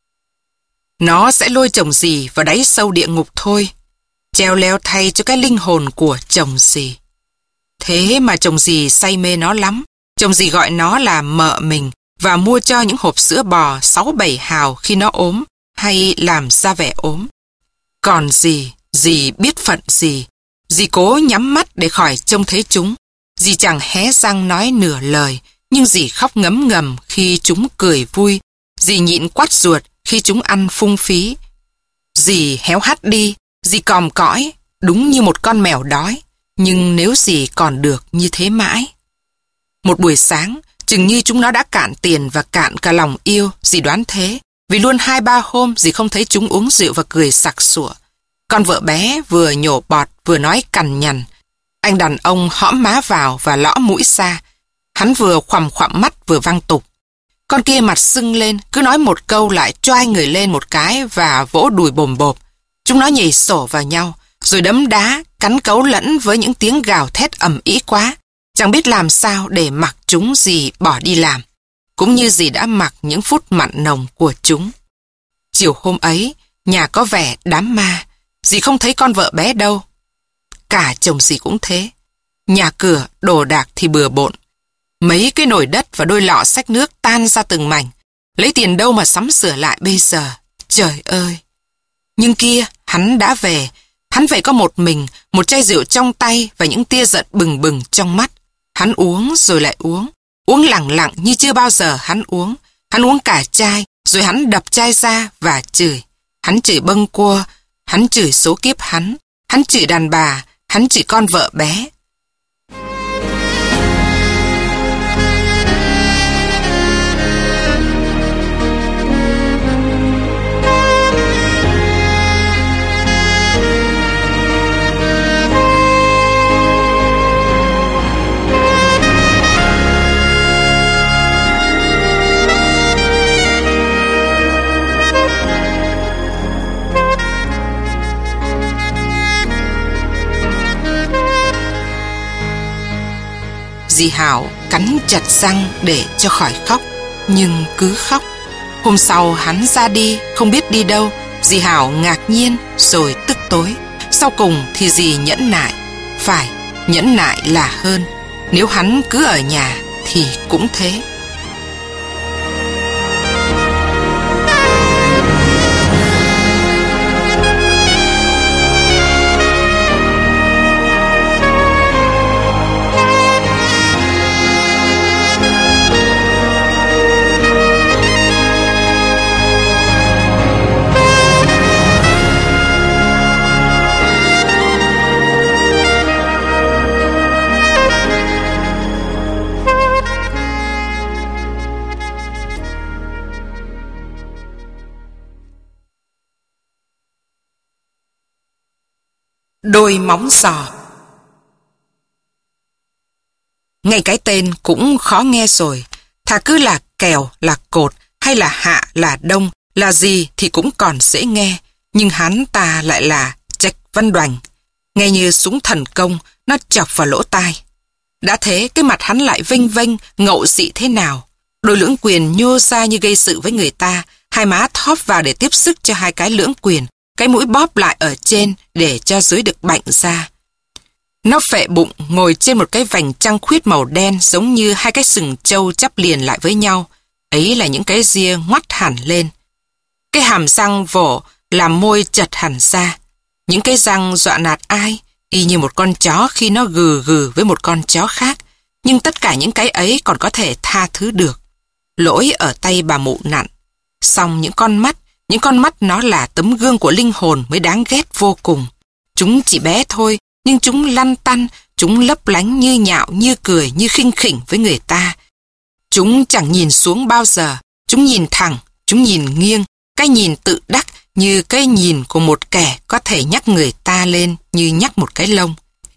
Nó sẽ lôi chồng dì vào đáy sâu địa ngục thôi, treo leo thay cho cái linh hồn của chồng dì. Thế mà chồng dì say mê nó lắm. Chồng dì gọi nó là mợ mình và mua cho những hộp sữa bò sáu bảy hào khi nó ốm hay làm ra vẻ ốm. Còn dì, dì biết phận dì. Dì cố nhắm mắt để khỏi trông thấy chúng. Dì chẳng hé răng nói nửa lời, nhưng dì khóc ngấm ngầm khi chúng cười vui. Dì nhịn quát ruột khi chúng ăn phung phí. Dì héo hắt đi, dì còm cõi, đúng như một con mèo đói. Nhưng nếu dì còn được như thế mãi. Một buổi sáng, chừng như chúng nó đã cạn tiền và cạn cả lòng yêu, dì đoán thế. Vì luôn hai ba hôm dì không thấy chúng uống rượu và cười sặc sụa. Con vợ bé vừa nhổ bọt vừa nói cằn nhằn. Anh đàn ông hõm má vào và lõ mũi xa. Hắn vừa khoằm khoằm mắt vừa văng tục. Con kia mặt sưng lên, cứ nói một câu lại choai người lên một cái và vỗ đùi bồm bộp. Chúng nó nhảy sổ vào nhau, rồi đấm đá, cắn cấu lẫn với những tiếng gào thét ầm ĩ quá. Chẳng biết làm sao để mặc chúng dì bỏ đi làm, cũng như dì đã mặc những phút mặn nồng của chúng. Chiều hôm ấy, nhà có vẻ đám ma, dì không thấy con vợ bé đâu. Cả chồng dì cũng thế. Nhà cửa, đồ đạc thì bừa bộn. Mấy cái nồi đất và đôi lọ xách nước tan ra từng mảnh. Lấy tiền đâu mà sắm sửa lại bây giờ. Trời ơi! Nhưng kia, hắn đã về. Hắn về có một mình, một chai rượu trong tay và những tia giận bừng bừng trong mắt. Hắn uống rồi lại uống. Uống lẳng lặng như chưa bao giờ hắn uống. Hắn uống cả chai, rồi hắn đập chai ra và chửi. Hắn chửi bâng quơ, hắn chửi số kiếp hắn, hắn chửi đàn bà, hắn chửi con vợ bé. Dì Hảo cắn chặt răng để cho khỏi khóc, nhưng cứ khóc. Hôm sau hắn ra đi, không biết đi đâu. Dì Hảo ngạc nhiên rồi tức tối. Sau cùng thì dì nhẫn nại. Phải, nhẫn nại là hơn. Nếu hắn cứ ở nhà thì cũng thế. Đôi móng giò. Ngay cái tên cũng khó nghe rồi. Thà cứ là kèo, là cột, hay là hạ, là đông, là gì thì cũng còn dễ nghe. Nhưng hắn ta lại là Trạch Văn Đoành. Nghe như súng thần công, nó chọc vào lỗ tai. Đã thế cái mặt hắn lại vênh vênh, ngậu dị thế nào. Đôi lưỡng quyền nhô ra như gây sự với người ta. Hai má thóp vào để tiếp sức cho hai cái lưỡng quyền. Cái mũi bóp lại ở trên để cho dưới được bạnh ra. Nó phệ bụng ngồi trên một cái vành trăng khuyết màu đen giống như hai cái sừng trâu chắp liền lại với nhau. Ấy là những cái ria ngoắt hẳn lên. Cái hàm răng vỗ làm môi chật hẳn ra. Những cái răng dọa nạt ai, y như một con chó khi nó gừ gừ với một con chó khác. Nhưng tất cả những cái ấy còn có thể tha thứ được. Lỗi ở tay bà mụ nặn. Xong những con mắt, những con mắt nó là tấm gương của linh hồn mới đáng ghét vô cùng. Chúng chỉ bé thôi, nhưng chúng lăn tăn, chúng lấp lánh như nhạo, như cười, như khinh khỉnh với người ta. Chúng chẳng nhìn xuống bao giờ, chúng nhìn thẳng, chúng nhìn nghiêng, cái nhìn tự đắc như cái nhìn của một kẻ có thể nhắc người ta lên như nhắc một cái lông.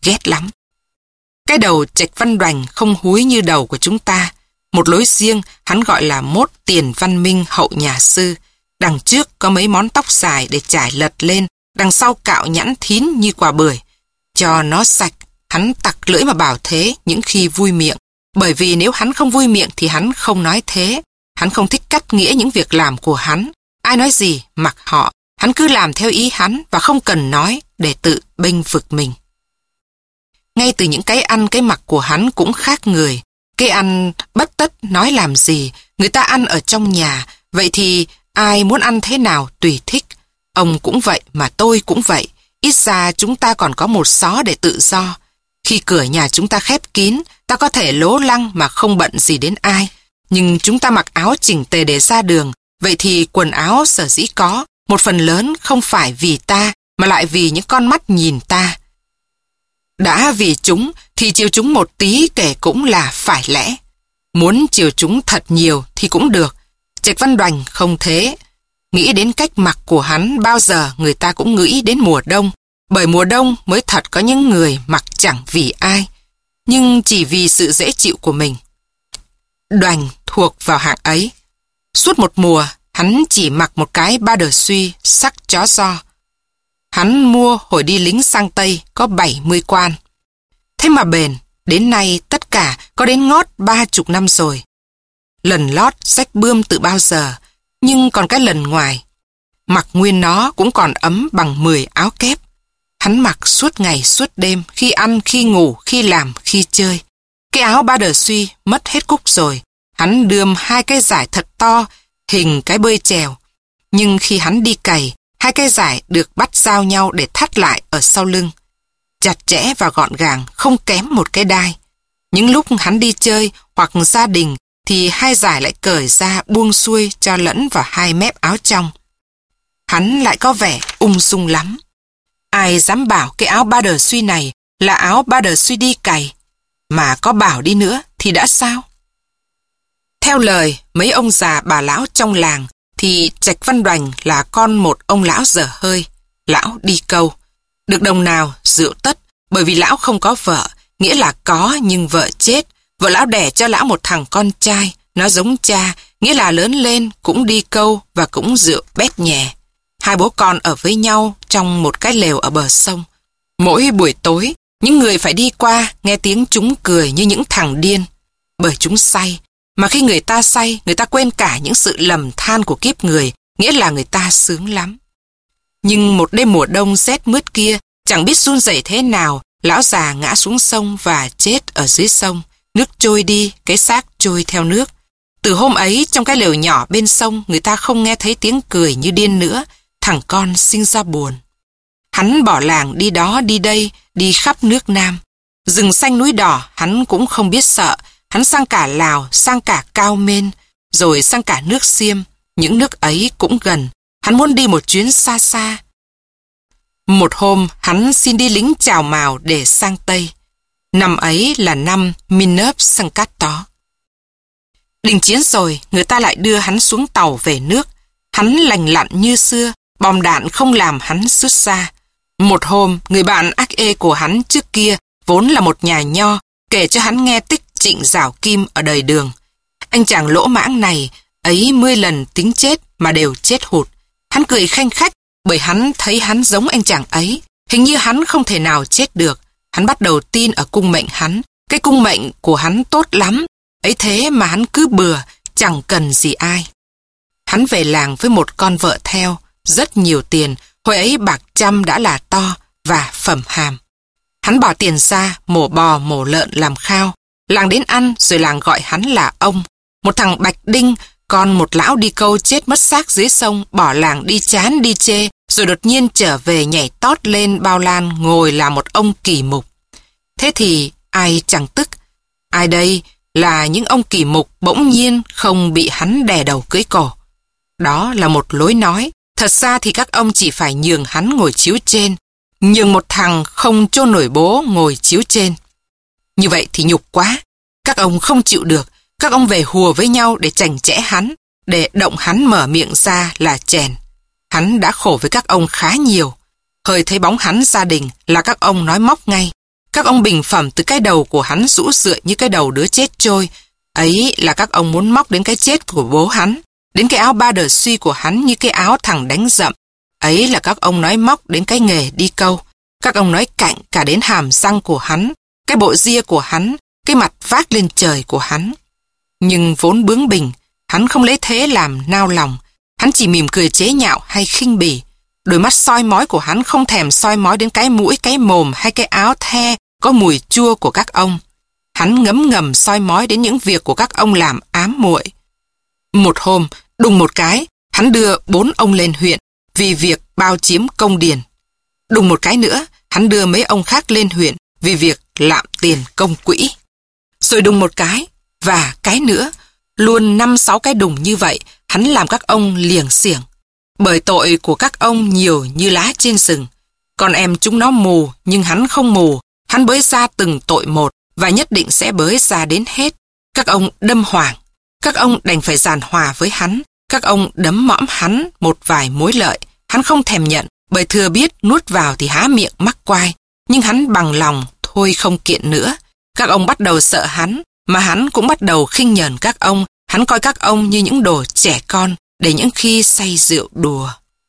ghét lắm. Cái đầu Trạch Văn Đoành không húi như đầu của chúng ta. Một lối riêng hắn gọi là mốt tiền văn minh hậu nhà sư. Đằng trước có mấy món tóc dài để trải lật lên, đằng sau cạo nhẵn thín như quả bưởi. Cho nó sạch, hắn tặc lưỡi mà bảo thế những khi vui miệng. Bởi vì nếu hắn không vui miệng thì hắn không nói thế. Hắn không thích cắt nghĩa những việc làm của hắn. Ai nói gì, mặc họ. Hắn cứ làm theo ý hắn và không cần nói để tự bênh vực mình. Ngay từ những cái ăn cái mặc của hắn cũng khác người. Cái ăn bất tất nói làm gì, người ta ăn ở trong nhà, vậy thì ai muốn ăn thế nào tùy thích. Ông cũng vậy mà tôi cũng vậy, ít ra chúng ta còn có một xó để tự do. Khi cửa nhà chúng ta khép kín, ta có thể lố lăng mà không bận gì đến ai. Nhưng chúng ta mặc áo chỉnh tề để ra đường, vậy thì quần áo sở dĩ có, một phần lớn không phải vì ta, mà lại vì những con mắt nhìn ta. Đã vì chúng thì chiều chúng một tí kể cũng là phải lẽ. Muốn chiều chúng thật nhiều thì cũng được. Trạch Văn Đoành không thế. Nghĩ đến cách mặc của hắn bao giờ người ta cũng nghĩ đến mùa đông. Bởi mùa đông mới thật có những người mặc chẳng vì ai, nhưng chỉ vì sự dễ chịu của mình. Đoành thuộc vào hạng ấy. Suốt một mùa hắn chỉ mặc một cái ba đờ suy sắc chó do. Hắn mua hồi đi lính sang Tây có bảy mươi quan. Thế mà bền, đến nay tất cả có đến ngót ba chục năm rồi. Lần lót rách bươm từ bao giờ, nhưng còn cái lần ngoài. Mặc nguyên nó cũng còn ấm bằng mười áo kép. Hắn mặc suốt ngày suốt đêm, khi ăn, khi ngủ, khi làm, khi chơi. Cái áo ba đờ suy mất hết cúc rồi. Hắn đươm hai cái dải thật to, hình cái bơi chèo. Nhưng khi hắn đi cày, hai cái dải được bắt giao nhau để thắt lại ở sau lưng. Chặt chẽ và gọn gàng, không kém một cái đai. Những lúc hắn đi chơi hoặc gia đình thì hai dải lại cởi ra buông xuôi cho lẫn vào hai mép áo trong. Hắn lại có vẻ ung dung lắm. Ai dám bảo cái áo ba đờ suy này là áo ba đờ suy đi cày. Mà có bảo đi nữa thì đã sao? Theo lời mấy ông già bà lão trong làng thì Trạch Văn Đoành là con một ông lão dở hơi, lão đi câu. Được đồng nào rượu tất, bởi vì lão không có vợ, nghĩa là có nhưng vợ chết. Vợ lão đẻ cho lão một thằng con trai, nó giống cha, nghĩa là lớn lên cũng đi câu và cũng rượu bét nhẹ. Hai bố con ở với nhau trong một cái lều ở bờ sông. Mỗi buổi tối, những người phải đi qua nghe tiếng chúng cười như những thằng điên. Bởi chúng say, mà khi người ta say, người ta quên cả những sự lầm than của kiếp người, nghĩa là người ta sướng lắm. Nhưng một đêm mùa đông rét mướt kia, chẳng biết run rẩy thế nào, lão già ngã xuống sông và chết ở dưới sông. Nước trôi đi, cái xác trôi theo nước. Từ hôm ấy, trong cái lều nhỏ bên sông, người ta không nghe thấy tiếng cười như điên nữa. Thằng con sinh ra buồn. Hắn bỏ làng đi đó đi đây, đi khắp nước Nam. Rừng xanh núi đỏ, hắn cũng không biết sợ. Hắn sang cả Lào, sang cả Cao Mên, rồi sang cả nước Xiêm. Những nước ấy cũng gần. Hắn muốn đi một chuyến xa xa. Một hôm, hắn xin đi lính chào mào để sang Tây. Năm ấy là năm Minop Sankatto. Đình chiến rồi, người ta lại đưa hắn xuống tàu về nước. Hắn lành lặn như xưa, bom đạn không làm hắn sút xa. Một hôm, người bạn ác ê của hắn trước kia, vốn là một nhà nho, kể cho hắn nghe tích Trịnh Giảo Kim ở đời Đường. Anh chàng lỗ mãng này, ấy mươi lần tính chết mà đều chết hụt. Hắn cười khanh khách, bởi hắn thấy hắn giống anh chàng ấy. Hình như hắn không thể nào chết được. Hắn bắt đầu tin ở cung mệnh hắn. Cái cung mệnh của hắn tốt lắm. Ấy thế mà hắn cứ bừa, chẳng cần gì ai. Hắn về làng với một con vợ theo, rất nhiều tiền. Hồi ấy bạc trăm đã là to và phẩm hàm. Hắn bỏ tiền ra, mổ bò, mổ lợn làm khao. Làng đến ăn rồi làng gọi hắn là ông. Một thằng Bạch Đinh, con một lão đi câu chết mất xác dưới sông, bỏ làng đi chán đi chê, rồi đột nhiên trở về nhảy tót lên bao lan ngồi là một ông kỳ mục. Thế thì ai chẳng tức? Ai đây là những ông kỳ mục bỗng nhiên không bị hắn đè đầu cưỡi cổ? Đó là một lối nói. Thật ra thì các ông chỉ phải nhường hắn ngồi chiếu trên, nhường một thằng không chôn nổi bố ngồi chiếu trên. Như vậy thì nhục quá. Các ông không chịu được. Các ông về hùa với nhau để chảnh chẽ hắn, để động hắn mở miệng ra là chèn. Hắn đã khổ với các ông khá nhiều. Hơi thấy bóng hắn gia đình là các ông nói móc ngay. Các ông bình phẩm từ cái đầu của hắn rũ rượi như cái đầu đứa chết trôi. Ấy là các ông muốn móc đến cái chết của bố hắn, đến cái áo ba đờ suy của hắn như cái áo thằng đánh dậm. Ấy là các ông nói móc đến cái nghề đi câu. Các ông nói cạnh cả đến hàm răng của hắn, cái bộ ria của hắn, cái mặt vác lên trời của hắn. Nhưng vốn bướng bỉnh, hắn không lấy thế làm nao lòng. Hắn chỉ mỉm cười chế nhạo hay khinh bỉ. Đôi mắt soi mói của hắn không thèm soi mói đến cái mũi, cái mồm hay cái áo the có mùi chua của các ông. Hắn ngấm ngầm soi mói đến những việc của các ông làm ám muội. Một hôm, đùng một cái, hắn đưa bốn ông lên huyện vì việc bao chiếm công điền. Đùng một cái nữa, hắn đưa mấy ông khác lên huyện vì việc lạm tiền công quỹ. Rồi đùng một cái, và cái nữa, luôn năm sáu cái đùng như vậy, hắn làm các ông liềng xiềng. Bởi tội của các ông nhiều như lá trên rừng. Con em chúng nó mù, nhưng hắn không mù. Hắn bới ra từng tội một, và nhất định sẽ bới ra đến hết. Các ông đâm hoàng. Các ông đành phải giàn hòa với hắn. Các ông đấm mõm hắn một vài mối lợi. Hắn không thèm nhận, bởi thừa biết nuốt vào thì há miệng mắc quai. Nhưng hắn bằng lòng, thôi không kiện nữa. Các ông bắt đầu sợ hắn, mà hắn cũng bắt đầu khinh nhờn các ông. Hắn coi các ông như những đồ trẻ con, để những khi say rượu đùa.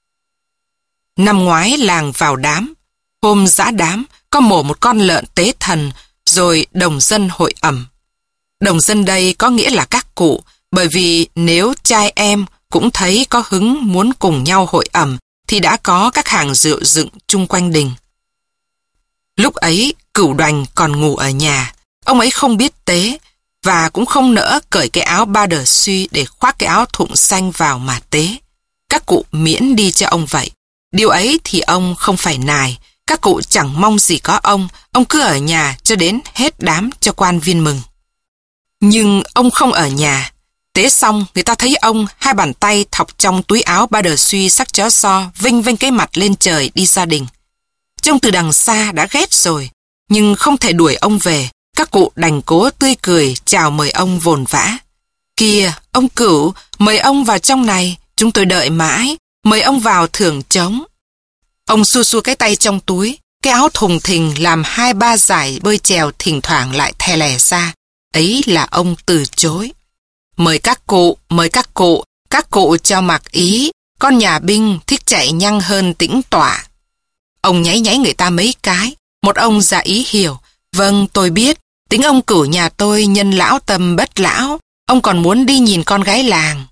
Năm ngoái làng vào đám. Hôm giã đám, có mổ một con lợn tế thần, rồi đồng dân hội ẩm. Đồng dân đây có nghĩa là các cụ, bởi vì nếu trai em cũng thấy có hứng muốn cùng nhau hội ẩm, thì đã có các hàng rượu dựng chung quanh đình. Lúc ấy, Cửu Đoành còn ngủ ở nhà. Ông ấy không biết tế, và cũng không nỡ cởi cái áo ba đờ suy để khoác cái áo thụng xanh vào mà tế. Các cụ miễn đi cho ông vậy. Điều ấy thì ông không phải nài. Các cụ chẳng mong gì có ông. Ông cứ ở nhà cho đến hết đám cho quan viên mừng. Nhưng ông không ở nhà. Tế xong, người ta thấy ông hai bàn tay thọc trong túi áo ba đờ suy sắc chó so, vinh vinh cái mặt lên trời đi gia đình. Trông từ đằng xa đã ghét rồi, nhưng không thể đuổi ông về. Các cụ đành cố tươi cười chào mời ông vồn vã. Kìa, ông Cửu, mời ông vào trong này, chúng tôi đợi mãi, mời ông vào thưởng trống. Ông xua xua cái tay trong túi, cái áo thùng thình làm hai ba giải bơi chèo thỉnh thoảng lại thè lè ra. Ấy là ông từ chối. Mời các cụ, mời các cụ, các cụ cho mặc ý, con nhà binh thích chạy nhanh hơn tĩnh tọa. Ông nháy nháy người ta mấy cái, một ông ra ý hiểu. Vâng, tôi biết, tính ông Cửu nhà tôi nhân lão tâm bất lão, ông còn muốn đi nhìn con gái làng.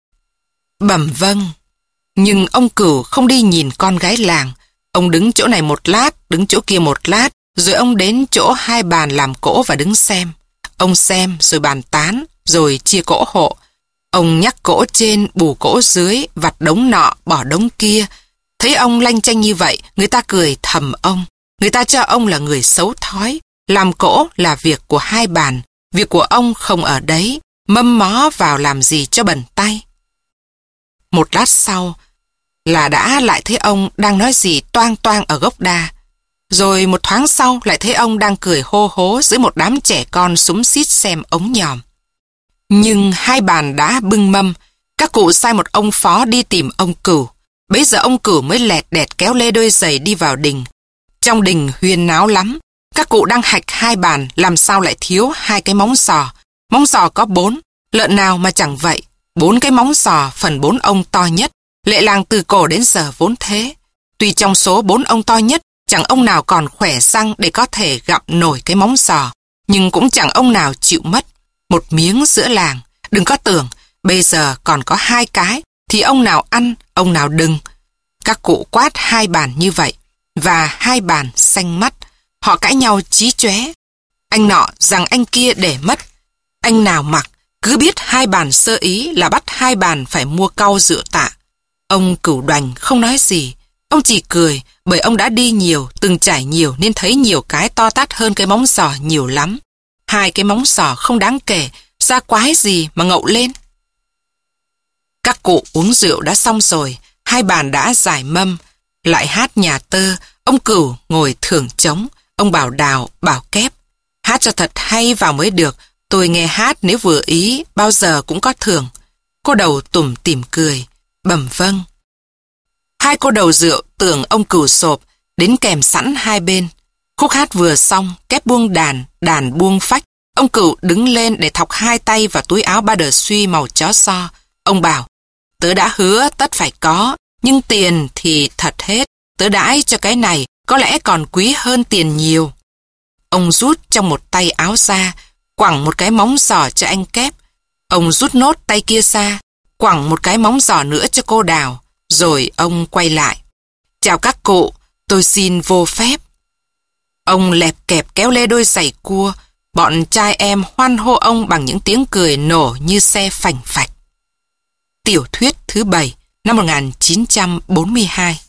Bẩm vâng, nhưng ông Cửu không đi nhìn con gái làng. Ông đứng chỗ này một lát, đứng chỗ kia một lát, rồi ông đến chỗ hai bàn làm cỗ và đứng xem. Ông xem rồi bàn tán, rồi chia cỗ hộ. Ông nhắc cỗ trên, bù cỗ dưới, vặt đống nọ, bỏ đống kia. Thấy ông lanh chanh như vậy, người ta cười thầm ông. Người ta cho ông là người xấu thói. Làm cỗ là việc của hai bàn, việc của ông không ở đấy, mâm mó vào làm gì cho bẩn tay. Một lát sau là đã lại thấy ông đang nói gì toang toang ở gốc đa. Rồi một thoáng sau lại thấy ông đang cười hô hố giữa một đám trẻ con xúm xít xem ống nhòm. Nhưng hai bàn đã bưng mâm, các cụ sai một ông phó đi tìm ông Cửu. Bấy giờ ông Cửu mới lẹt đẹt kéo lê đôi giày đi vào đình. Trong đình huyên náo lắm. Các cụ đang hạch hai bàn, làm sao lại thiếu hai cái móng giò. Móng giò có bốn, lợn nào mà chẳng vậy. Bốn cái móng giò phần bốn ông to nhất. Lệ làng từ cổ đến giờ vốn thế. Tuy trong số bốn ông to nhất, chẳng ông nào còn khỏe răng để có thể gặm nổi cái móng giò. Nhưng cũng chẳng ông nào chịu mất. Một miếng giữa làng. Đừng có tưởng, bây giờ còn có hai cái, thì ông nào ăn, ông nào đừng. Các cụ quát hai bàn như vậy. Và hai bàn xanh mắt. Họ cãi nhau chí chóe. Anh nọ rằng anh kia để mất. Anh nào mặc, cứ biết hai bàn sơ ý là bắt hai bàn phải mua cau rượu tạ. Ông Cửu Đoành không nói gì. Ông chỉ cười, bởi ông đã đi nhiều, từng trải nhiều nên thấy nhiều cái to tát hơn cái móng giò nhiều lắm. Hai cái móng giò không đáng kể, ra quái gì mà ngậu lên. Các cụ uống rượu đã xong rồi, hai bàn đã giải mâm, lại hát nhà tơ. Ông Cửu ngồi thưởng trống, ông bảo đào, bảo kép. Hát cho thật hay vào mới được, tôi nghe hát nếu vừa ý, bao giờ cũng có thưởng. Cô đầu tủm tỉm cười, bẩm vâng. Hai cô đầu rượu tưởng ông Cửu sộp, đến kèm sẵn hai bên. Khúc hát vừa xong, kép buông đàn, đàn buông phách. Ông Cựu đứng lên để thọc hai tay vào túi áo ba đờ suy màu chó so. Ông bảo, tớ đã hứa tất phải có, nhưng tiền thì thật hết. Tớ đãi cho cái này có lẽ còn quý hơn tiền nhiều. Ông rút trong một tay áo ra, quẳng một cái móng giò cho anh Kép. Ông rút nốt tay kia ra, quẳng một cái móng giò nữa cho cô Đào. Rồi ông quay lại. Chào các cụ, tôi xin vô phép. Ông lẹp kẹp kéo lê đôi giày cua. Bọn trai em hoan hô ông bằng những tiếng cười nổ như xe phành phạch. Tiểu thuyết thứ bảy năm một nghìn chín trăm bốn mươi hai.